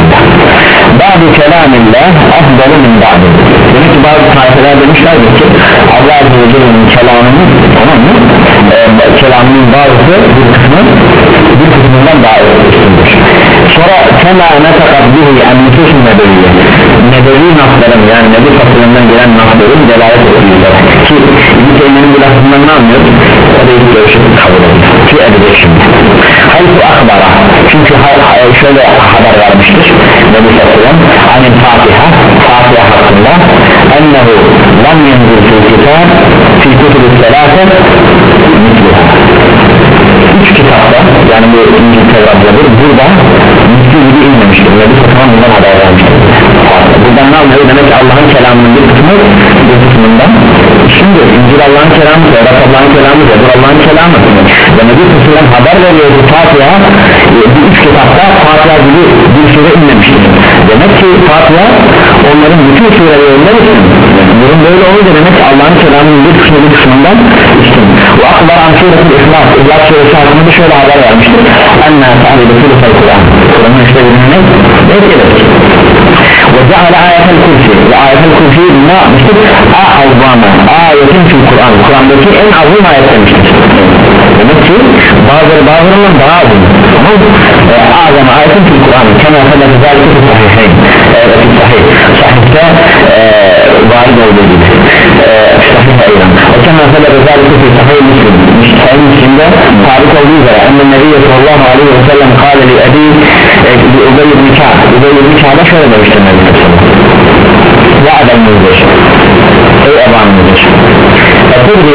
bazı kelamillah afdalı min bazı. Demek ki bazı taifeler demişlerdir ki Allah Azze ve Celle'nin kelamının, tamam mı? Ee, kelamının bazısı bir kısmı bir kısmından daha üstündür. Sonra kema netakat bihi en-nususun nebeviyye, nebevi nasların, yani nebi fasılından gelen nasların delalet ediyorlar ki İbn-i Teymiye'nin bu lafından ne anlıyor? O da ilk görüşü kabul ediyor ki edecek şimdi. Hayır bu akbara, çünkü şöyle haber vermiştir nebi fasılın anin Fatiha, Fatiha hakkında ennehu lam yenzil fil kitab fi kutubu selâfe mitluha. Üç kitapta, yani bu İncil Tevrat'tadır, burada misli gibi inmemiştir. Nebi Fatman bundan haber vermiştir. Buradan ne anlıyor? Demek ki Allah'ın kelamının bir kısmı bir kısmından. Şimdi İncil Allah'ın kelamı, Tevrat Allah'ın kelamı, Zebur Allah'ın kelamı. Ve Nebi Fatman haber veriyor ki Fatiha, bu üç kitapta Fatiha gibi bir sure inmemiştir. Demek ki Fatiha onların bütün surelerinde üstün. Durum böyle olunca demek ki Allah'ın kelamının bir kısmı bir kısmından üstün. Bu akbar ansiyetül İhlas, İhlas suresi hakkında şöyle haber vermiştir. Enna sahibi sürüsel Kur'an, Kur'an'ın işte birbirine etkiledik. Ve ceale ayetel kursi, ve ayetel kursi ne yapmıştır? A'azzama ayetin fil Kur'an, Kur'an'daki en azim ayet demiştir. Demek ki bazıları bazılarından daha azim. Ama a'azama ayetin fil Kur'an, kema fedef zâlike fil sahiheyn, fil sahih, sahihte varid olduğu gibi, sahih eylan. O kema fedef zâlike fil sahih Müslim, sahih Müslim'de sabit olduğu üzere enne Nebiye sallallahu aleyhi ve sellem kâle li ebi li Ubey ibn Kâb, Ubey ibn Kâb'a şöyle demiştir Nebi sallallahu ya adam müdür, ey eban müdür, etudri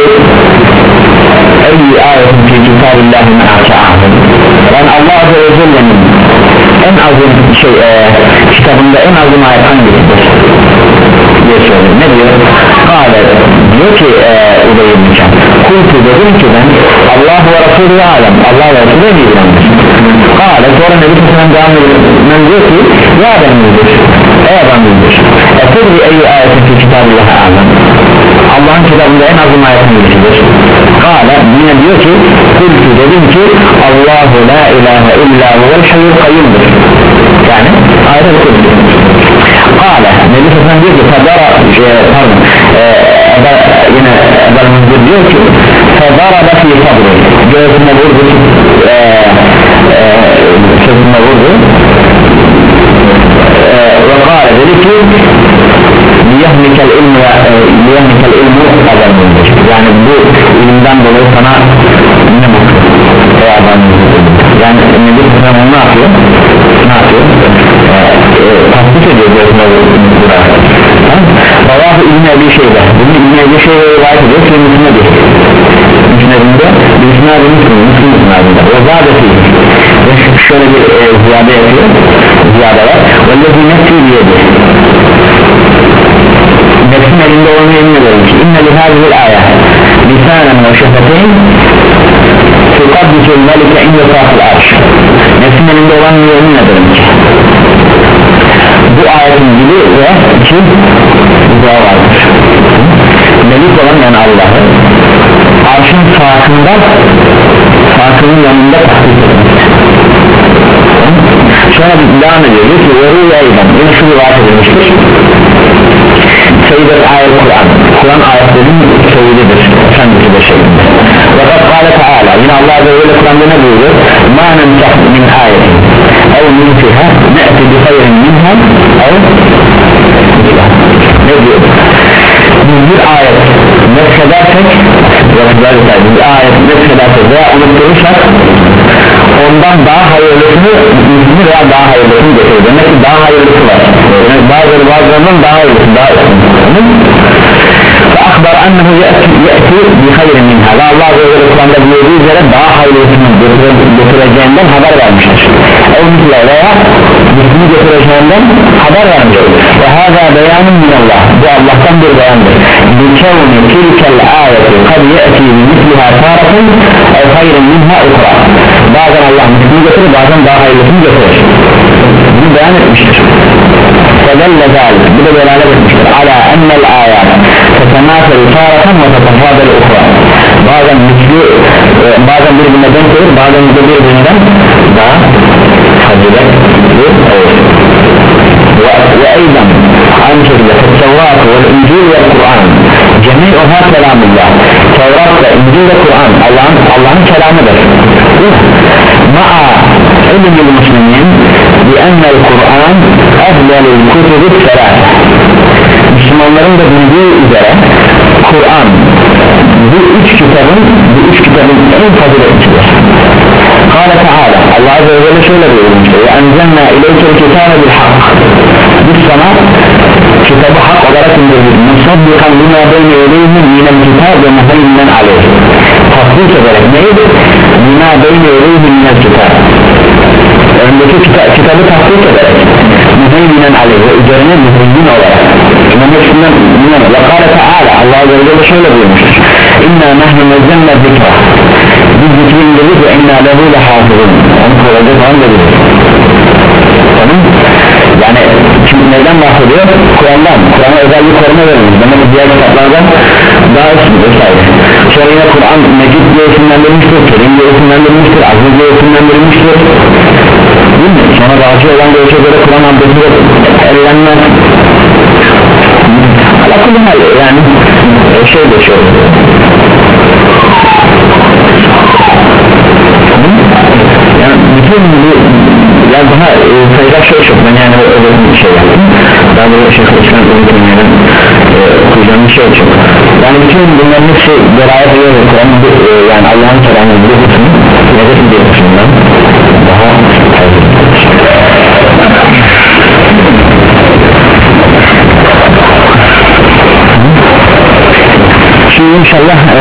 eyyi ayetin fi kitabillahi me'âke ahim. Yani Allah Azze ve Celle'nin en azim şey e, kitabında en azim ayet hangisidir diye soruyor. Ne diyor? Kâle diyor ki e, Ubey ibn Kâb, kultu dedim ki ben Allah ve Resulü alem, Allah ve Resulü bilgilendir. Kâle sonra Nebi Sallallahu devam ediyor diyor ki ya ben müdür, ey adam müdür, etudri eyyi ayetin fi kitabillahi alem, Allah'ın kitabında en azim ayet hangisidir? Kâle yine diyor ki kultu dedim ki Allahu la ilahe illa huvel hayyul kayyumdur. Yani ayet okudu. Kâle Nebi Sallallahu diyor ki fedara pardon e, yine Ebel Munzir diyor ki fedara da fi sabri, göğsüne vurdu e, e, sözüne vurdu e, ve kâle dedi ki liyehnikel ilmu liyehnikel ilmu Ebel Munzir, yani bu ilimden dolayı sana ne mutlu ey Ebel Munzir. Yani Nebi Sallallahu ne yapıyor? Ne yapıyor? Tasdik ediyor göğsüne vurdu. Ravah İbn-i Ebi Şeybe, bunu İbn-i Ebi Şeybe rivayet ediyor ki Müslim'de Müslim'de bir isnâd-ı Müslim, Müslim isnâdında o zâdeti ve şöyle bir e, ziyade yapıyor, ziyade var vellezî nefsî diyedi, nefsin elinde olma yemin ederim ki inne lihâzihil âyâ lisânen ve şefeteyn tuqaddisül melike inne sâfil arş. Nefsin elinde olan yemin ederim ki bu ayetin gibi ve iki dua vardır. Melik olan yani Allah'ı arşın farkında, farkının yanında taklit etmektir. Sonra devam ediyor ki veru yaydan yine şu rivayet edilmiştir. Seyyidet ayet Kur'an, Kur'an ayetlerin seyyididir efendisi de şeklinde. Fakat kâle Teala, yine Allah Azze ve Celle Kur'an'da ne buyuruyor? mâ nemsah min ayetin ev minfiha ne'ti bi hayrin minha ev ne diyor? Biz bir ayet nefsedersek bir ayet nefsedersek veya unutturursak ondan daha hayırlısını veya daha hayırlısını getirir. Demek ki daha hayırlısı var. Yani bazıları bazılarından daha hayırlısı, daha üstün. Akbar annehu ye'ti bi hayrin minha. Allah Azze ve Celle Kur'an'da buyurduğu üzere daha hayırlısını getireceğinden haber vermiştir. Evlilikle veya bütünü getireceğinden haber vermiştir. Ve hâzâ beyanın minallah. Bu Allah'tan bir beyandır. Bikevni tilkel ayeti kad ye'ti bi mislihâ târatın ev hayrin minha ukra. Bazen Allah bütünü getirir, bazen daha hayırlısını getirir. Bunu beyan etmiştir. Fedelle zâlik. Bu da delalet etmiştir. Alâ ennel âyât tetemâsel târatan ve tetefâdel ukra. Bazen misli, bazen birbirine denk gelir, bazen de birbirinden daha bizim de Kur'an Allah'ın Allah'ın kelamıdır. Ma'a ilmil muslimin bi ennel Kur'an efdelil kutubit selam. Müslümanların da bildiği üzere Kur'an bu üç kitabın bu üç kitabın en faziletlidir. Kâle Teala Allah Azze ve Celle şöyle buyurmuştur: ve enzelna ileykel kitâbe bil hak. Biz sana kitabı hak olarak indirdik. Musaddikan lima beyne yedeyhi minel kitab ve muhayyinnen aleyh. Tasdik ederek neydi? Lima beyne yedeyhi minel kitab. Öndeki kita- kitabı tasdik ederek muhayyinnen aleyh ve üzerine muhayyin olarak İmam Hüsnü'nden dinlemez. Ve kâle Teala Allah Azze ve Celle şöyle buyurmuştur: İnna nahnu nezzelna zikra. Biz zikri indirdik ve inna lehu lehafizun. Onu kolayca falan da bilir. Tamam. Yani şimdi neden bahsediyor? Kur'an'dan. Kur'an'a özel bir koruma verilmiş. Demek ki diğer kitaplardan daha üstün vesaire. Sonra yine Kur'an Mecid diye isimlendirilmiştir, Kerim diye isimlendirilmiştir, Aziz diye isimlendirilmiştir. Değil mi? Sonra razı olan görüşe göre Kur'an abdesti de ellenmez. Alakulun hali yani şey geçiyor. Yani bütün bu yani daha e, sayacak şey çok ben yani öyle bir şey yaptım daha böyle Şeyh İslam öğretmenlerin e, okuyacağım bir şey çok yani bütün bunların hepsi beraber ediyor Kur'an'ın e, yani Allah'ın kelamını bir kısmı nefesin bir kısmından daha fazla. Şimdi inşallah e,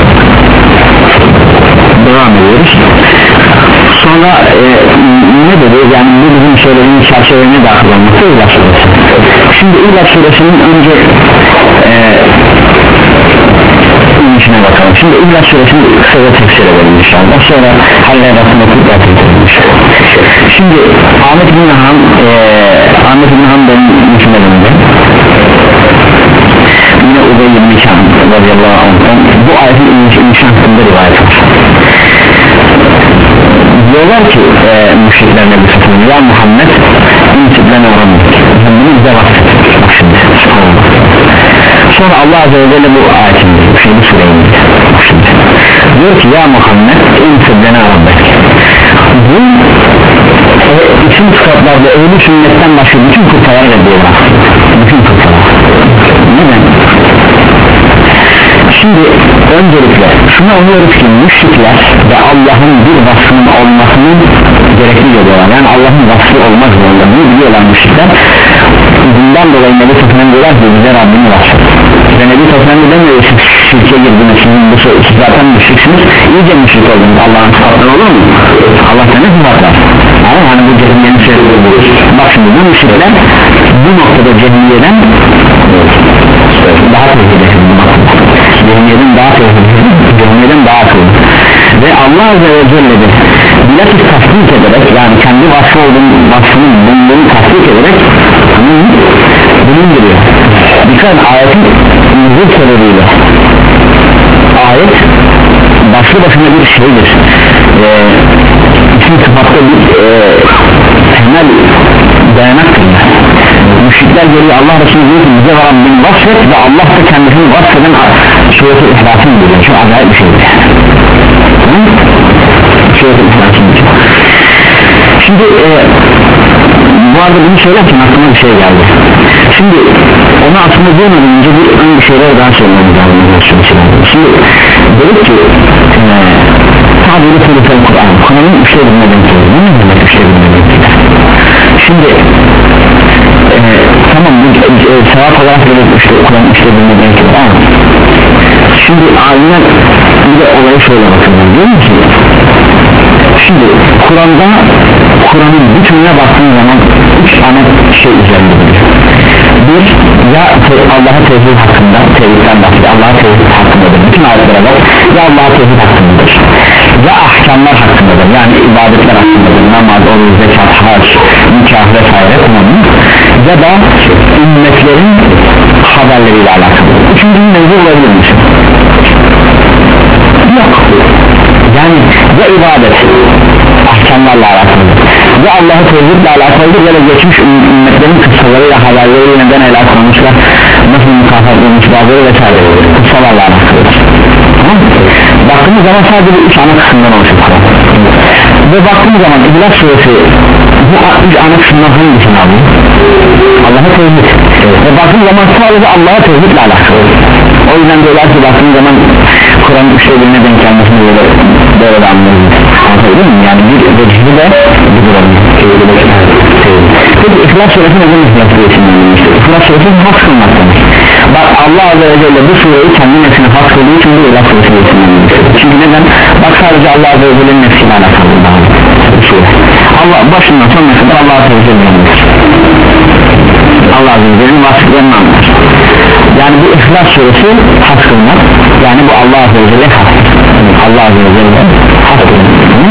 devam ediyoruz. Sonra e, ne dedi yani bu bizim söylediğimiz çerçevelerine dahil olması İlah suresi. Şimdi İlah suresinin önce e, içine bakalım. Şimdi İlah suresini kısaca tefsir edelim inşallah. Sonra haller arasında kutla tefsir. Şimdi Ahmet bin Han e, Ahmet bin Han benim düşünelimde yine Ubey bin Nişan radıyallahu anh'tan bu ayetin inişan hakkında rivayet var. Diyorlar ki e, müşrikler Nebi Sıfır'ın ya Muhammed intiblen öğrenmek bunu bize bahset bak şimdi sonra Allah Azze ve Celle bu ayetin bu şeyi süreyin bak şimdi diyor ki ya Muhammed intiblen öğrenmek bu e, bütün kitaplarda öyle sünnetten başka bütün kutsalar reddiyorlar bütün kutsalar neden? Şimdi öncelikle şunu anlıyoruz ki müşrikler ve Allah'ın bir vasfının olmasının gerekli görüyorlar yani Allah'ın vasfı olmaz zorunda bunu biliyorlar müşrikler bundan dolayı Nebi Sıfır'ın diyorlar ki bize Rabbim vasfı ve Nebi Sıfır'ın demiyor siz şirke girdiniz sizin bu siz zaten müşriksiniz iyice müşrik oldunuz Allah'ın sıfatları olur mu? Allah'tan ne sıfatlar ama hani bu cehmiyenin söylediği bu bak şimdi bu müşrikler bu noktada cehmiyeden daha tehlikeli cehmiyeden daha tehlikeli cehmiyeden daha akıllı ve Allah Azze ve Celle'de bilakis tasdik ederek yani kendi vasfı olduğunu vasfının bulunduğunu tasdik ederek bunu indiriyor dikkat ayetin nüzul sebebiyle ayet başlı başına bir şeydir ee, isim sıfatta bir e, temel dayanaktır müşrikler geliyor Allah Resulü diyor ki bize Rabbim vasfet ve Allah da kendisini vasfeden Sure-i İhlas'ın diyor çok acayip bir şeydir Sure-i İhlas'ın diyor şimdi e, bu arada bunu söylerken aklıma bir şey geldi şimdi onu aslında duymadan önce bir, bir şeyler daha söylememiz lazım şimdi dedik ki e, tabiri Fülüfen Kur'an Kur'an'ın üçte bilmeden söylüyor ne demek üçte bilmeden şimdi e, tamam bu e, sevap olarak dedik işte Kur'an'ın üçte bilmeden Kur'an şimdi alimler bir de olaya şöyle bakıyorlar değil mi ki şimdi Kur'an'da Kur'an'ın bütününe baktığın zaman üç ana şey üzerinde bir ya Allah'a tevhid hakkında tevhidden bahsediyor Allah'a tevhid hakkındadır bütün ayetlere bak ya Allah'a tevhid hakkındadır ya ahkamlar hakkındadır yani ibadetler hakkındadır namaz, oruç, zekat, hac, nikah vesaire kullanılır ya da ümmetlerin haberleriyle alakalı üçüncü mevzu olabilir mi? Yok yani ya ibadet ahkamlarla alakalı ya Allah'ı tevhidle alakalıdır ya da geçmiş ümmetlerin kıssalarıyla haberleriyle neden el atmamışlar nasıl mükafat olmuş bazıları vesaire kıssalarla alakalıdır tamam baktığımız zaman sadece bu üç ana kısımdan oluşur ve baktığımız zaman İhlas suresi bu üç ana kısımdan hangisini alıyor? Allah'a tevhid. Ve baktığımız zaman sadece Allah'a tevhidle alakalı. O yüzden diyorlar ki baktığımız zaman Kur'an'ın üçte birine denk gelmesini böyle böyle de anlıyoruz. Anladın mı? Yani bir vecihli de bir durumda. Peki İhlas suresi neden İhlas suresi denilmiştir? İhlas suresi hak kılmak demek. Bak Allah Azze ve Celle bu sureyi kendi nefsine hak kıldığı için bu İhlas suresi denilmiştir. Çünkü neden? Bak sadece Allah Azze ve Celle'nin nefsiyle alakalı. Allah başından sonuna kadar Allah'a tevhid edilmiştir. Allah Azze ve Celle'nin vasıflarını anlar. Yani bu İhlas suresi hak kılmak, yani bu Allah Azze ve Celle hak. Allah Azze ve Celle hak kılmak.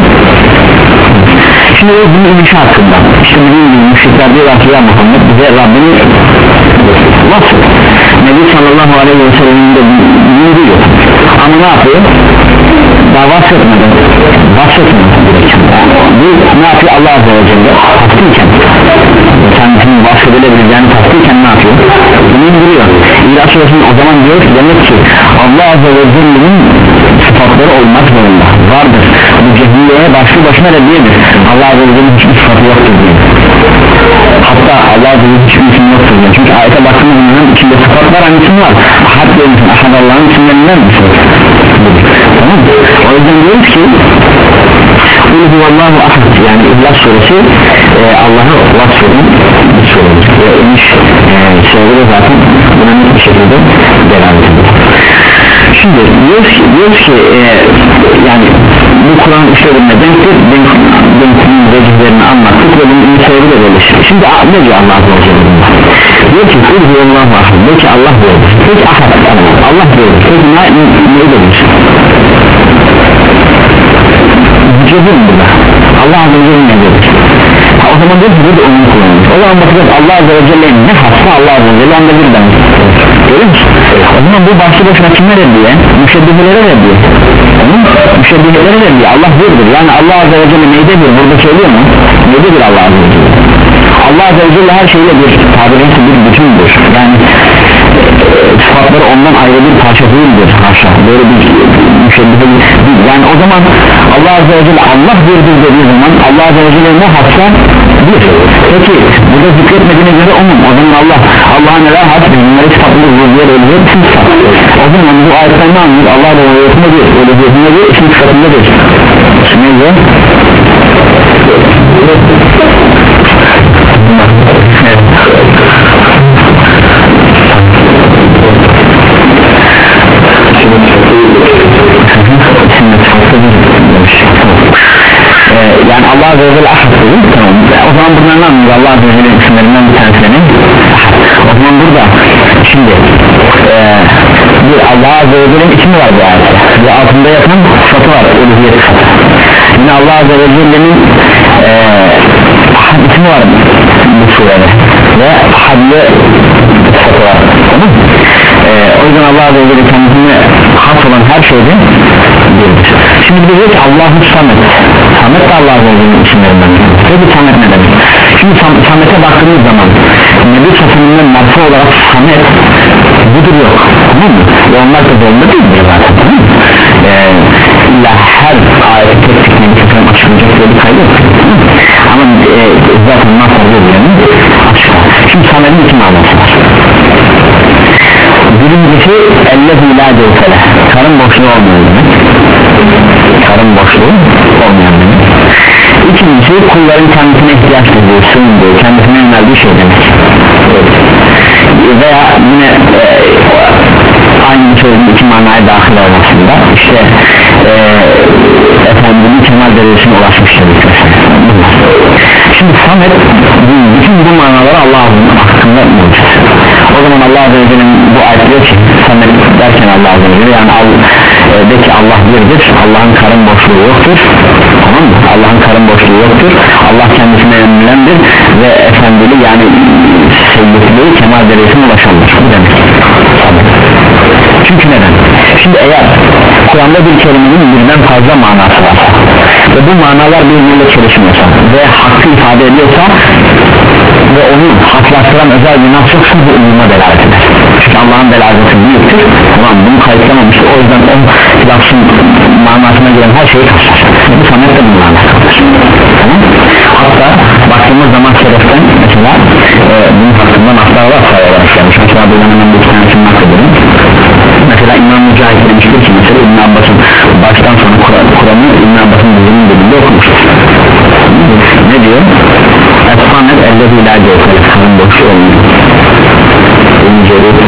Şimdi bunun inişi hakkında işte bizim gibi müşrikler diyorlar ki ya Muhammed bize Rabbini vasıf Nebi sallallahu aleyhi ve sellem'in de buyuruyor ama ne yapıyor? Daha vasfetmeden vasfetmeden bu ne yapıyor Allah Azze ve Celle hakkıyken kendisinin vasfedilebileceğini hakkıyken ne yapıyor? Bunu indiriyor. İlaç olsun o zaman diyor ki demek ki Allah Azze ve Celle'nin sıfatları olmak zorunda vardır. Bu cehilleye başlı başına reddiyedir. Allah Azze ve Celle'nin hiçbir sıfatı yoktur diyor. Hatta Allah Azze ve Celle'nin hiçbir isim yoktur diyor. Çünkü ayete baktığımız zaman içinde sıfat var, hangi isim var? Ahad diyor musun? Ahad Allah'ın isimlerinden mi? Tamam mı? O yüzden diyoruz ki Kulhu Allahu Ahad, yani İhlas suresi e, Allah'a vasfedin bir suredir ve iniş e, surede zaten buna net bir şekilde beraber ediyor. Şimdi diyoruz ki, diyoruz ki e, yani bu Kur'an işlerine denktir, denklinin vecihlerini anlattık ve bunun inşaları da böyle. Şimdi ne diyor Allah Azze ve Celle? Diyor ki Kulhu Allahu Ahad, diyor ki Allah diyordur. Peki Ahad, Allah diyordur. Peki ne, ne diyordur? Vücudun burada Allah Azze ve Celle ne diyor? Ha, o zaman diyor ki burada onu kullanmış. O zaman bakacağız Allah Azze ve Celle'nin ne hassa Allah Azze ve Celle onda bir ben. Görüyor musun? O zaman bu başlı başına kimler ediyor? Müşebbihelere ediyor. Müşebbihelere ediyor. Allah birdir. Yani Allah Azze ve Celle neyde bir? Burada söylüyor mu? Neyde bir Allah Azze ve Celle? Allah Azze ve Celle her şeyle bir tabirisi bir bütündür. Yani sıfatları ondan ayrı bir parça değildir. Haşa. Böyle bir müşebbihe değil. Yani o zaman Allah Azze ve Celle Allah birdir dediği zaman Allah Azze ve Celle ne hassa? Bir. Peki burada zikretmediğine göre onun. O zaman Allah Allah'a neler hassa? Bunları sıfatlı vurguya ölüyor. O zaman bu ayetten ne anlıyor? Allah da ölüyetinde bir. Ölüyetinde bir. İsim sıfatında bir. Ne diyor? Yani Allah Azze ve Celle Ahad dedi, tamam. O zaman buradan ne anlıyor? Allah Azze ve Celle'nin isimlerinden bir tanesinin Ahad. O zaman burada şimdi e, bir Allah Azze ve Celle'nin ismi var bu ayette ve altında yatan sıfatı var, uluhiyet sıfatı. Yine Allah Azze ve Celle'nin e, Ahad ismi var bu surede ve Ahad'lı sıfatı var, tamam mı? E, o yüzden Allah Azze ve Celle kendisine has olan her şeyde birdir. Şimdi bir diyor ki Allah'ın Samet. Samet de Allah Azze ve Celle'nin isimlerinden. Peki Samet ne demek? Şimdi Sam Samet'e baktığımız zaman Nebi Safir'inden marfa olarak Samet budur yok, tamam mı? Ve onlar da zorunda değildir zaten, tamam mı? Ee, illa her ayeti tek tek Nebi Safir'in açılacak diye bir kaydı yok, tamam mı? Ama e, zaten nasıl oluyor açıklar. Şimdi Samet'in iki manası var. Birincisi ellezî lâ cevfele, karın boşluğu olmuyor demek. Karın boşluğu olmayan demek. İkincisi kulların kendisine ihtiyaç duyduğu, sığındığı, kendisine yöneldiği şey demek. Veya yine e, aynı sözün iki manaya dahil olmasında işte e, efendinin kemal derecesine ulaşmıştır. Şimdi Samet bütün bu manaları Allah'ın hakkında mevcut. O zaman Allah Azze ve Celle'nin bu ayet diyor ki Samet derken Allah Azze ve Celle yani e, de ki Allah birdir, Allah'ın karın boşluğu yoktur, tamam mı? Allah'ın karın boşluğu yoktur, Allah kendisine yönelendir ve efendili yani sevgililiği kemal derecesine ulaşandır. Bu demek. Çünkü neden? Şimdi eğer Kur'an'da bir kelimenin birden fazla manası var ve bu manalar birbiriyle çelişmiyorsa ve hakkı ifade ediyorsa ve onu haklaştıran özel bir nas yoksa bu umuma delalet eder. Çünkü Allah'ın delaleti büyüktür, tamam bunu kayıtlamamıştır, o yüzden o lafın ellezi la cevfele karın boşu olmuyor incelik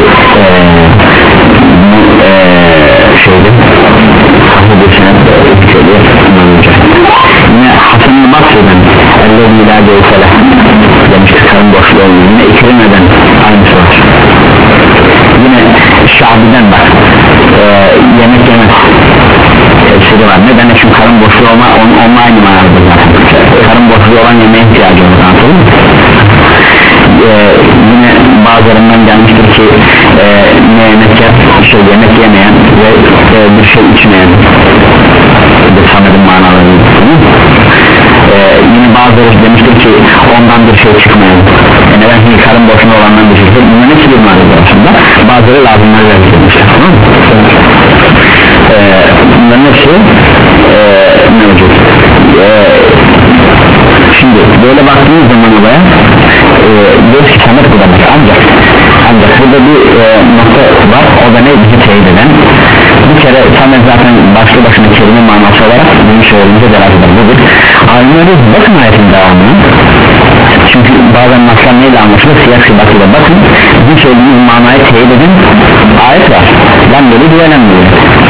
bu şeyde sahih bir senette söylüyor yine Hasan-ı Basri'den ellezi la cevfele demiştir karın boşu olmuyor yine İkrime'den aynısı var yine Şabi'den bak e, yemek yemez tefsiri var neden çünkü karın boşluğu olma onun, onun aynı manada zaten karın boşluğu olan yemeğe ihtiyacı olur anladın mı? Ee, yine bazılarından gelmiştir ki e, ne yemek yer, şey yemek yemeyen ve e, bir şey içmeyen de sanırım manaları ee, yine bazıları demiştir ki ondan bir şey çıkmayan e, neden ki karın boşluğu olandan bir şey bunların hepsi bir manada aslında bazıları lazımları vermiştir tamam mı? Ee, bunların hepsi e, mevcut e, şimdi böyle baktığımız zaman olaya e, diyoruz ki samet bu demek ancak ancak burada bir e, nokta var o da ne bizi teyit eden bir kere samet zaten başlı başına kelime manası olarak bunu söyleyince dereceden budur alimleri bakın ayetin devamını çünkü bazen naslar neyle anlaşılır siyah sıbatıyla bakın bizim söylediğimiz manayı teyit eden ayet var lan böyle güvenemiyor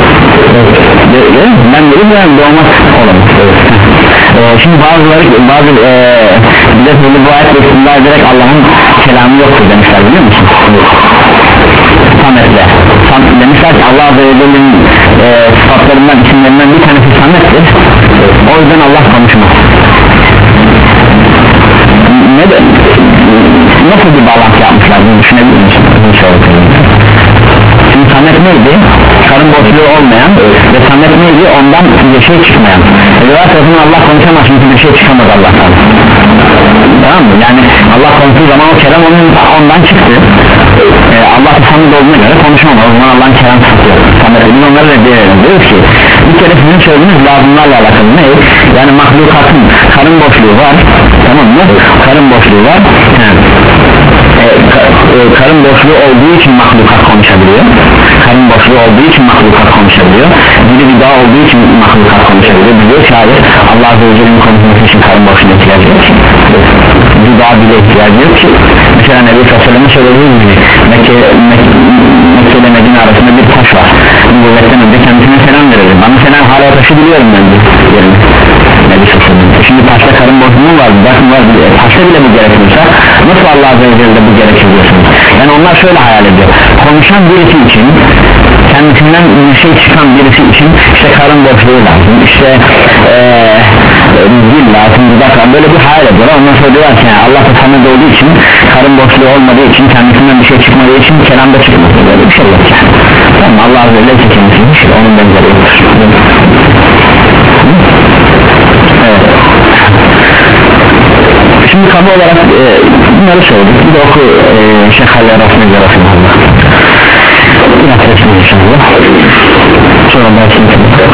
ben böyle güven doğmak olamaz ee, şimdi bazıları bazı e, bize böyle bu ayetle istimdar ederek Allah'ın kelamı yoktur demişler biliyor musun? Samet'le demişler ki Allah Azze ve Celle'nin e, sıfatlarından isimlerinden bir tanesi Samet'tir o yüzden Allah konuşmaz neden? Nasıl bir bağlantı yapmışlar bunu düşünebilir misin? Şimdi Samet neydi? Karın boşluğu olmayan ve Samet neydi? Ondan bir şey çıkmayan Rivayet tarafından Allah konuşamaz çünkü bir şey çıkamaz Allah'tan tamam mı? Yani Allah konuştuğu zaman o kelam onun, ondan çıktı ee, Allah Samet olduğuna göre konuşamaz o zaman Allah'ın kelam tutuyor Samet'in onları reddedelim diyoruz ki bir kere sizin söylediğiniz lazımlarla alakalı ne? Yani mahlukatın karın boşluğu var tamam mı? Karın boşluğu var yani e, ka, e, karın boşluğu olduğu için mahlukat konuşabiliyor karın boşluğu olduğu için mahlukat konuşabiliyor biri bir daha olduğu için mahlukat konuşabiliyor biliyor ki hayır Allah Azze ve Celle'nin konuşması için karın boşluğuna ihtiyacı yok ki bir daha bile ihtiyacı yok ki mesela Nebi Sallallahu söylediği gibi Mekke, Mekke, Mekke ile Medine arasında bir taş var bu kuvvetten önce kendisine selam verir bana selam hala taşı biliyorum ben diye Nebi Sallallahu şimdi taşta karın boşluğu var bakın var taşta bile bu gerekiyorsa nasıl Allah Azze ve Celle'de bu gerekir diyorsunuz yani onlar şöyle hayal ediyor konuşan birisi için kendisinden bir şey çıkan birisi için işte karın boşluğu lazım işte ee, dil lazım dudak lazım böyle bir hayal ediyorlar ondan sonra diyorlar ki yani Allah Teala olduğu için karın boşluğu olmadığı için kendisinden bir şey çıkmadığı için kelamda çıkmaz böyle bir şey yok yani tamam Allah Azze ve Celle kendisi onun benzeri yoktur evet şimdi kaba olarak e, bunları söyledik bir de oku e, Şeyh Halil Rahmetli Rahmetullah biraz resmi inşallah sonra başlayalım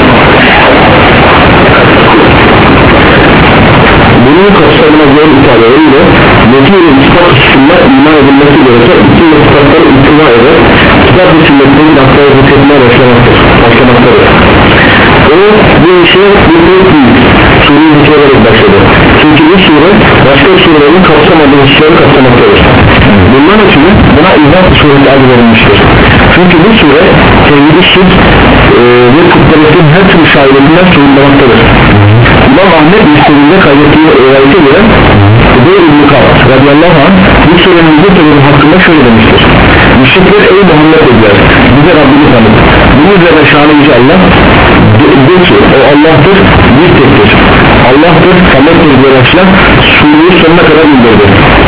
bunun kapsamına göre ifadeleriyle netiyle ispat sünnet iman edilmesi gerekir bütün ispatları ikna eder kitap ve sünnetleri lafları zikretmeye başlamaktadır başlamaktadır o bu işe bir büyük büyük sureyi zikrederek başladı çünkü bu sure başka surelerin kapsamadığı işleri kapsamaktadır bundan ötürü buna izah suresi adı verilmiştir çünkü bu sure tevhid-i şirk e, ve kutlamasının her türlü şahidetinden sorumlamaktadır İmam Ahmet Müslüm'ünde kaydettiği rivayete göre Ubey İbn-i Kavas radıyallahu anh bu surenin bu tevhid hakkında şöyle demiştir müşrikler ey Muhammed dediler bize Rabbini tanıt bunun üzerine şanı yüce Allah de ki o Allah'tır bir tektir Allah'tır samettir diye başlar sureyi sonuna kadar indirdi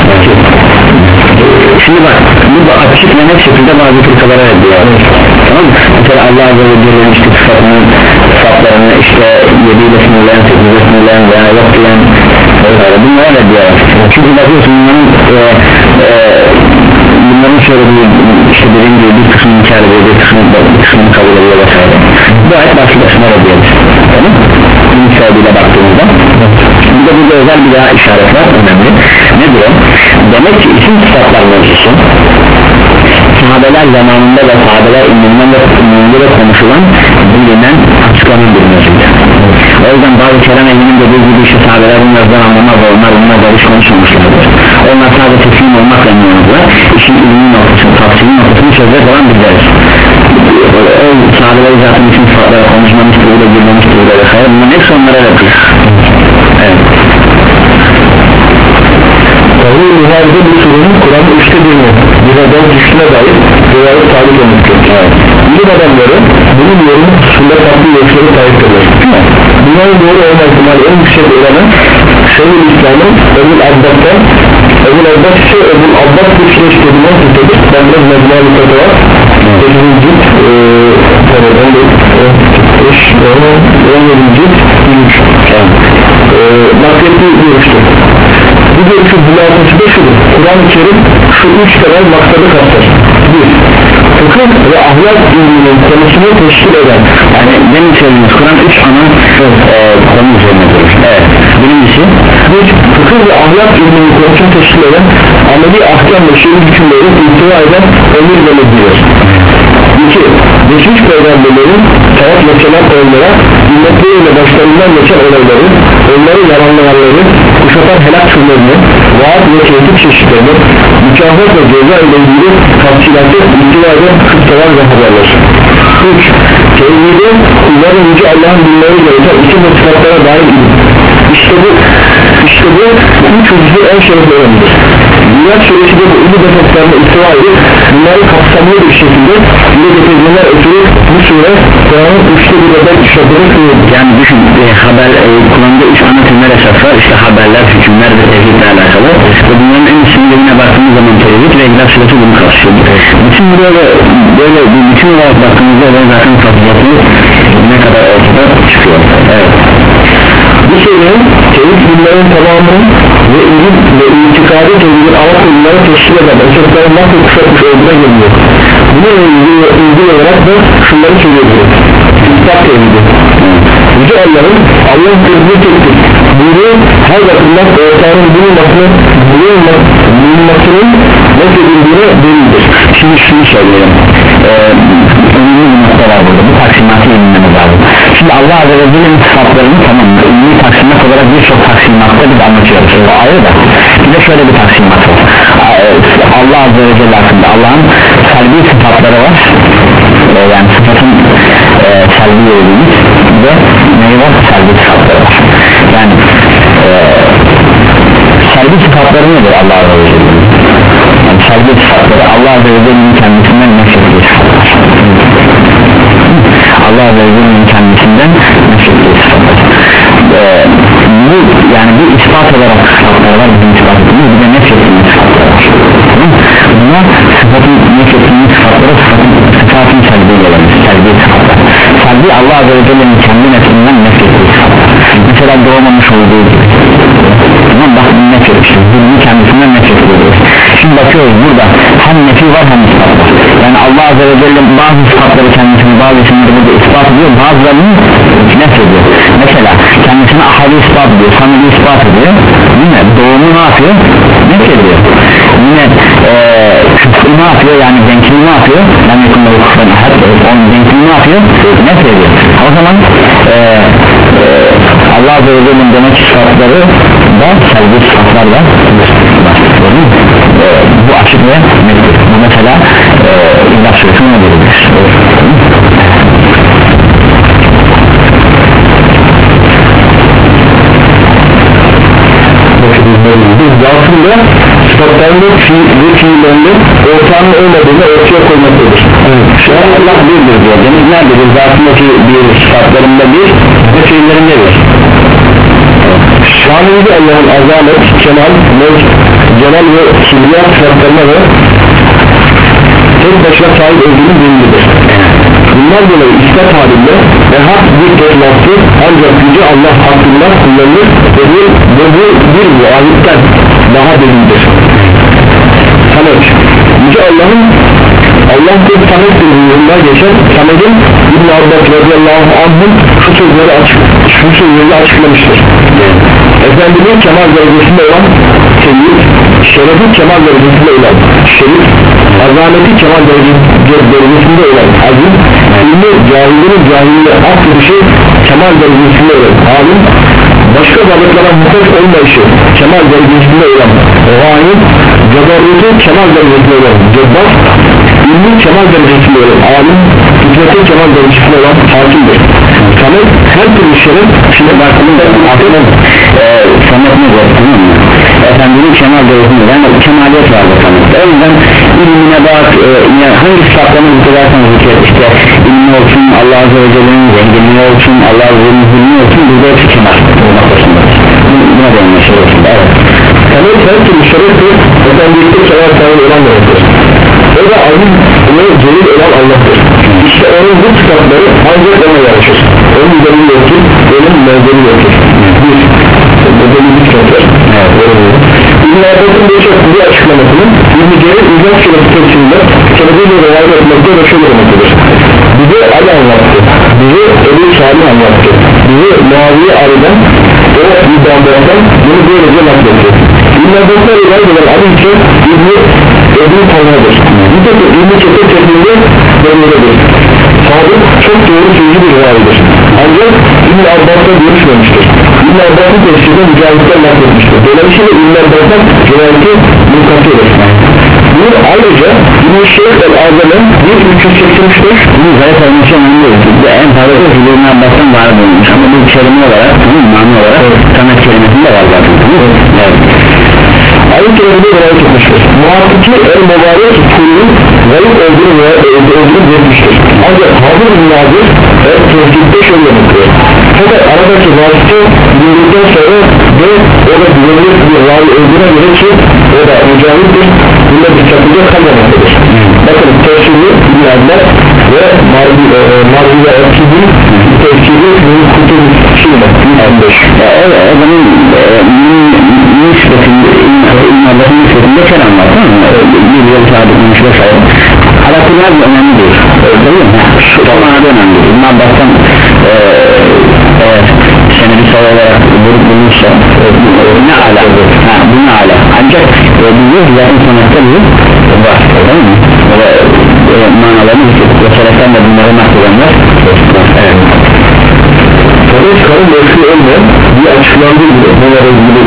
şimdi bak burada açık ve net şekilde bazı fırkalara ediyor tamam mı? Mesela Allah Azze ve Celle'nin işte sıfatının sıfatlarını işte yediyle sınırlayan sekiziyle sınırlayan veya yok diyen bunlara ediyor çünkü bakıyorsun bunların e, e, bunların söylediği işte dediğim gibi bir kısmını inkar ediyor bir kısmını, bir kısmını kabul ediyor vesaire bu ayet başlı başına ediyor tamam mı? bunun sebebiyle baktığımızda bir de burada özel bir daha işaret var önemli nedir o? Demek ki isim sıfatlar mevzusu sahabeler zamanında ve sahabeler ümminden ve ümminden de konuşulan bilinen açıklanan bir mevzudur o yüzden bazı kelam ehlinin dediği gibi işte sahabeler bunlardan anlamaz onlar bunlar barış konuşmamışlardır onlar sadece teslim olmakla inanıyorlar. İşin ilmi noktasını, tafsili noktasını çözecek olan bizleriz. O sahabeleri zaten bütün sıfatlara konuşmamıştır, burada girmemiştir, burada vesaire, bunların hepsi onlara yapıyor. Evet. Tabi müharide bu sorunun Kur'an'ın üçte birini bir adam düştüğüne dair rivayet sabit olmuştur. Evet. Bilim adamları bunun yorumu hususunda farklı görüşleri sahip eder. Bunların doğru olma ihtimali en yüksek olanı Şeyhül İslam'ın Ebu'l Abbas'tan Ebu'l Abbas ise Ebu'l Abbas bir süreç dediğinden tutudur. Ben biraz mecmua bir katı var. sekizinci cilt tabi on yedinci cilt üç naklettiği görüştür. Bu görüşün hülatası da şudur: Kur'an-ı Kerim şu üç temel maksadı kapsar. Bir, fıkıh ve ahlak ilminin konusunu teşkil eden, yani benim söylediğimiz Kur'an üç ana e, konu üzerine durur. Evet. Birincisi, üç, fıkıh ve ahlak ilminin konusunu teşkil eden ameli ahkam ve şiir hükümleri ihtiva eden emir ve nedir. İki, geçmiş peygamberlerin hayat yaşanan olaylara, ümmetleriyle başlarından geçen olayları, onları yalanlayanları, kuşatan helak türlerini, vaat ve tehdit çeşitlerini, mükafat ve ceza ile ilgili tafsilatı ihtiva eden kıttalar ve haberler. Üç, tevhide kulların yüce Allah'ın dinleri gereken isim ve sıfatlara dair ilim. İşte bu, işte bu üç hususu en şerefli önemlidir. Dünya suresi de bu ilim defeklerine ihtiva edip bunları kapsamlı bir şekilde dile getirdiğinden ötürü bu sure Kur'an'ın üçte bir adet şadırı kıyır. Yani düşün, e, haber e, kullandığı üç ana temel esas var. İşte haberler, hükümler ve tevhidle alakalı ve bunların en üstünlerine baktığımız zaman tevhid ve ilah suresi bunu kapsıyor. Bütün böyle böyle bütün olarak baktığımızda zaten fazileti ne kadar ortada çıkıyor. Evet. Bu surenin tevhid ilimlerin tamamının ve ilim ve itikadi tevhidin ana konuları teşkil eden esasların nasıl kuşatmış olduğuna geliyor. Bununla ilgili, ilgili olarak da şunları söylüyoruz: İspat tevhidi, yüce Allah'ın Allah'ın tevhidi tektir buyruğu her bakımdan ortağının bulunmasını bulunmasının nefredildiğine delildir. Şimdi şunu söyleyelim, ee, önemli bir nokta var burada, bu taksimatı inmemiz lazım. Şimdi Allah Azze ve Celle'nin sıfatlarını tamam mı, ilmi taksimat olarak birçok taksimatta biz anlatıyoruz, o ayrı da bir de şöyle bir taksimat var. Allah Azze ve Celle hakkında Allah'ın selbi sıfatları var, ee, yani sıfatın e, selbi yoluyuz ve neyi var, selbi sıfatları var. Yani e, selbi sıfatları nedir Allah Azze ve Celle'nin? Yani selbi sıfatları Allah Azze ve Celle'nin kendisinden nefrettiği sıfatlar. Allah Azze ve Celle'nin kendisinden nefrettiği sıfatlar. Ee, bu yani bir ispat olarak sıfatlar var, bizim ispat ettiğimiz bir de nefrettiğimiz sıfatlar var. Buna sıfatın nefrettiğimiz sıfatları sıfatın, sıfatın selbi olan selbi sıfatlar. Selbi Allah Azze ve Celle'nin kendi nefsinden nefrettiği sıfatlar. Mesela doğmamış olduğu gibi. Tamam, bak nefretmiştir, bunu kendisinden nefrettiği. Şimdi bakıyoruz burada hem nefi var hem ispat var. Yani Allah Azze ve Celle bazı sıfatları kendisini, bazı isimleri burada ispat ediyor, bazılarını nefrediyor. Mesela kendisine ahadi ispat ediyor, samimi ispat ediyor. Yine doğumu ne yapıyor? Nefrediyor. Yine küfrü ne yapıyor? Yani denkliği ne yapıyor? Ben yakında bu küfrün ahad, onun denkliği ne yapıyor? Nefrediyor. O zaman e, e, Allah Azze ve Celle'nin demek sıfatları da selvi sıfatlar da e, bu açık ve nettir. Bu mesela e, İlah Suresi'ne ne verilir? Biz zatında sıfatlarında ve fiillerini ortağının olmadığını ortaya koymaktadır. Şu an Allah birdir diyor. Deniz nerededir? Zatındaki bir, sıfatlarında bir ve fiillerinde bir. Şanlıca Allah'ın azamet, kemal, mevz, celal ve kibriya sıfatlarına ve tek başına sahip olduğunu bilgidir. Bunlar dolayı ispat halinde ve hak bir toplantı ancak yüce Allah hakkında kullanılır ve bu, ve bu bir muayitten daha delildir. Samet, yüce Allah'ın Allah bir Samet'tir buyruğunda geçen Samet'in İbn-i Abbas radıyallahu anh'ın şu sözleri açık, şu sözleri açıklamıştır. Efendinin kemal derecesinde olan seyyid, şerefi kemal derecesinde olan şerif, azameti kemal derecesinde olan azim, ilmi cahilinin cahilliğe aklı bir şey kemal derecesinde olan alim, başka varlıklara muhtaç olmayışı kemal derecesinde olan gayet, cebareti kemal derecesinde olan cebbar, ilmi kemal derecesinde olan alim, hikmeti kemal derecesinde olan hakimdir. Samet her türlü şeyin şimdi baktığında aklına e, Samet ne diyor, tamam mı? Efendinin kemal derecesinde yani kemaliyet vardı Samet'te. O yüzden ilmine bak, e, yani hangi sıfatlarını zikederseniz zikret, işte ilmi olsun, Allah Azze ve Celle'nin zenginliği olsun, Allah Azze ve Celle'nin ilmi olsun, burada hepsi kemal noktasında. Buna değinme şey olsun, evet. Samet her türlü şereftir, efendilikte kemal sahibi olan demektir. O da alim ve celil olan Allah'tır. İşte onun bu sıfatları ancak ona yaraşır. Onun üzerinde yoktur, onun mevzeli yoktur. Bir, bedeli bir sıfatlar. İbn-i Abbas'ın birçok bir açıklamasının İbn-i Celil İzah Şeref'i tepsinde sebebiyle rivayet etmekte ve şöyle olmaktadır. Bize Ali anlattı, bize Ebu Salih anlattı, bize Muaviye Ali'den, o İbn-i Abbas'tan bunu böylece nakletti. İbn-i Abbas'tan rivayet eden Ali ise İbn-i Ebu Talha'dır. Nitekim İbn-i Çetin tekniğinde böyledir. Sadık çok doğru sözcü bir rivayettir. Ancak İbn-i Abbas'la görüşmemiştir. İbn-i Abbas'ın tefsirinde mücahitler nakletmiştir. Dolayısıyla İbn-i Abbas'tan rivayeti mülkatıyoruz. Bunu ayrıca İbn-i Şeyh el-Azam'ın bin üç yüz seksen üçte Bunu zayıf olması önemli değil. Bizde en fazla da İbn-i Abbas'tan var bulunmuş ama bu kelime olarak, mani olarak evet. Samet kelimesinde var zaten. Evet. Ayet kelimede rivayet etmiştir. Muhakkiki el-Mübarek kulun zayıf olduğunu olduğunu belirtmiştir. Ancak Hazır bin Nazir el-Tevkid'de şöyle yapıyor. Fakat aradaki vasıtı bildiğinden sonra ve o da güvenilir bir ravi olduğuna göre ki o da mücahittir, bunda bir sakınca kalmamaktadır. Bakın tefsiri İbn-i ve Marzi'de Erkid'in tefsiri Kutubu Şilme on beş. Evet, o zaman nispetinde İbn-i nispetinde kelam var, tamam mı? Bir yıl sabitmiş ve sayın Harakırlar da önemli değil, değil mi? Şu zamanada önemli değil. İbn-i Abbas'tan senedi sayı olarak vurup bulunursa ne ala, ha, bu ne ala? Ancak biliyoruz zaten sonuçta bir var, değil mi? Ve manalarını hissettik ve seleften de bunları nakledenler. Evet. Samet karın boşluğu olmayan bir açıklandığı gibi bunlara ilgili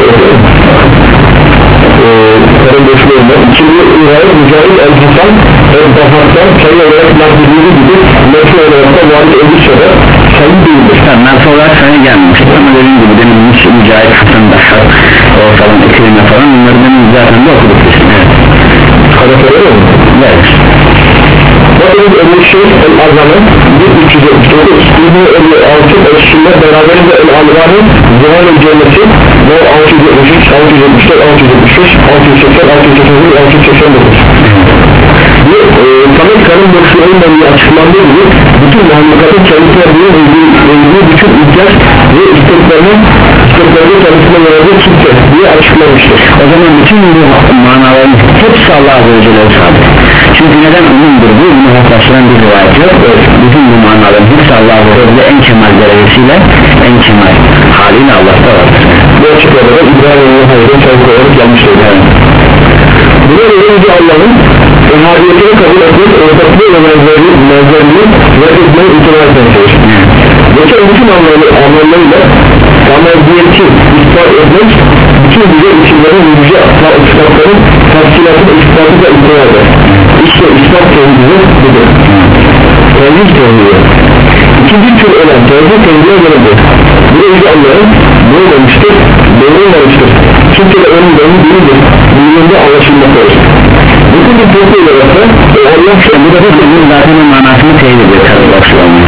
karın boşluğu olmayan ikinci rivayet Mücahit el-Hasan el-Bahak'tan sayı olarak nakledildiği gibi meşru olarak da varlık edilse de sayı değildir. Mersi olarak sayı gelmiş ama dediğim gibi demin Mücahit Hasan Bahak o falan ekleme falan bunları demin zaten de okuduk biz. Kadar öyle mi? Evet. Bakınız Ebu Şeyh el-Azam'ın bin üç yüz yetmiş dokuz İbn-i Ebu altı ölçüsünde beraberinde el-Alvan'ın Zuhal-ı Cenneti ve altı yüz yetmiş üç, altı yüz yetmiş dört, altı yüz yetmiş beş, altı yüz seksen, altı yüz seksen bir, altı yüz seksen dokuz ve e, Samet karın boşluğu olmadığı açıklandığı gibi bütün mahlukatın kendisine verildiği bütün ihtiyaç ve isteklerinin isteklerinin kendisine verildiği kimse diye açıklamıştır. O zaman bütün bu manaların hepsi Allah Azze ve Celle'ye sabit. Çünkü neden umumdur bu? Bunu hafifleştiren bir rivayet yok. Evet. Bütün bu manaların hepsi Allah Azze ve Celle en kemal derecesiyle en kemal haliyle Allah'ta vardır. Bu açıklamada İbrahim'in hayırın çabuk olarak gelmiştir. Yani. Buna göre Yüce Allah'ın ehadiyetini kabul etmek, ortaklığı ve mevzerliği reddetmeyi itibar etmektedir. Geçen bütün anlamlarıyla tamamiyeti ispat etmek, bütün güzel isimlerin ve yüce sıfatların tafsilatı ispatı da itibardır. İşte ispat tevhidi budur. Tevhid tevhidi. İkinci tür olan tevhid tevhidine göredir. Bu da Yüce Allah'ın böylemiştir, böylemiştir. Çünkü de onun beni değildir, bildiğinde anlaşılmaktadır. Bütün bir tevhid olarak da Allah şu an bu da bir zaten o manasını tevhid ediyor tabi başlığına.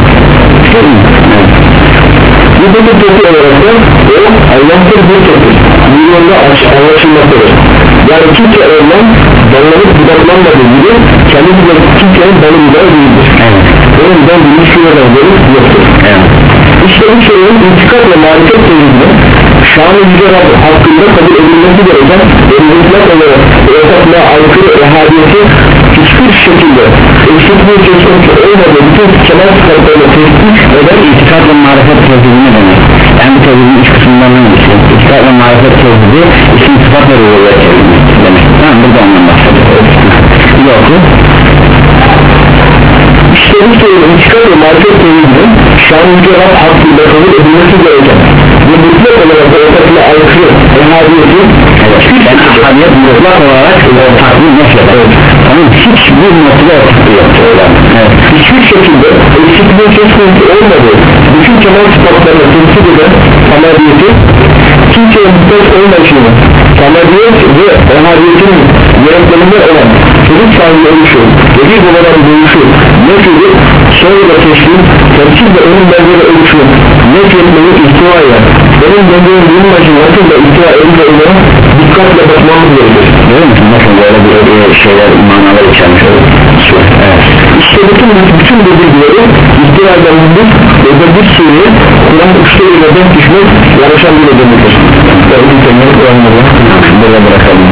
Bu da bir tevhid olarak da o Allah'tır bir tevhid, milyonda anlaşılmaktadır. Yani kimse ondan dallanıp budaklanmadığı gibi kendi gibi kimsenin dalı budağı değildir. Evet. O yüzden bir şuradan verip yoktur. Evet. İşte bu şeyin intikam ve marifet tevhidine şan-ı yüce Rab hakkında kabul edilmesi gereken mutlak olarak ortaklığa aykırı ehadiyeti hiçbir şekilde eksikliği kesinlikle olmadığı bütün kemal sıfatlarıyla tespit eden itikad ve marifet tevhidi ne demek? Yani bu tevhidin üç kısımdan hangisi? İtikad ve marifet tevhidi isim sıfat ve rüviyet tevhidi demek. Tamam, burada ondan bahsediyoruz. Bir de oku. İşte bu şeyin intikam ve marifet tevhidinin şan-ı yüce Rab hakkında kabul edilmesi gereken ve mutlak olarak İttihariyet mutlak olarak takdir nefyeder onun hiçbir motive ortaklığı yoktur evet. Hiçbir şekilde eksikliği söz konusu olmadı bütün kemal sıfatlarını temsil eden samadiyeti kimseye muhtaç olmayışını samadiyet ve ehadiyetinin yönetlerinden olan çocuk sahibi oluşu ve bir babaların doğuşu nefyedi sonra da teşkil temsil ve onun benzeri oluşu nefyetmeyi ihtivaya onun benzeri bunun acı nasıl da ihtiva elinde olarak dikkatle bakmamız gerekir değil mi? Nasıl böyle bir şeyler manalar içermiş olur evet. İşte bütün, bütün bu bilgileri ihtivardan bulur ve bir sürü Kur'an uçlarıyla denk düşmek yarışan bir ödemektir. Burada bırakalım.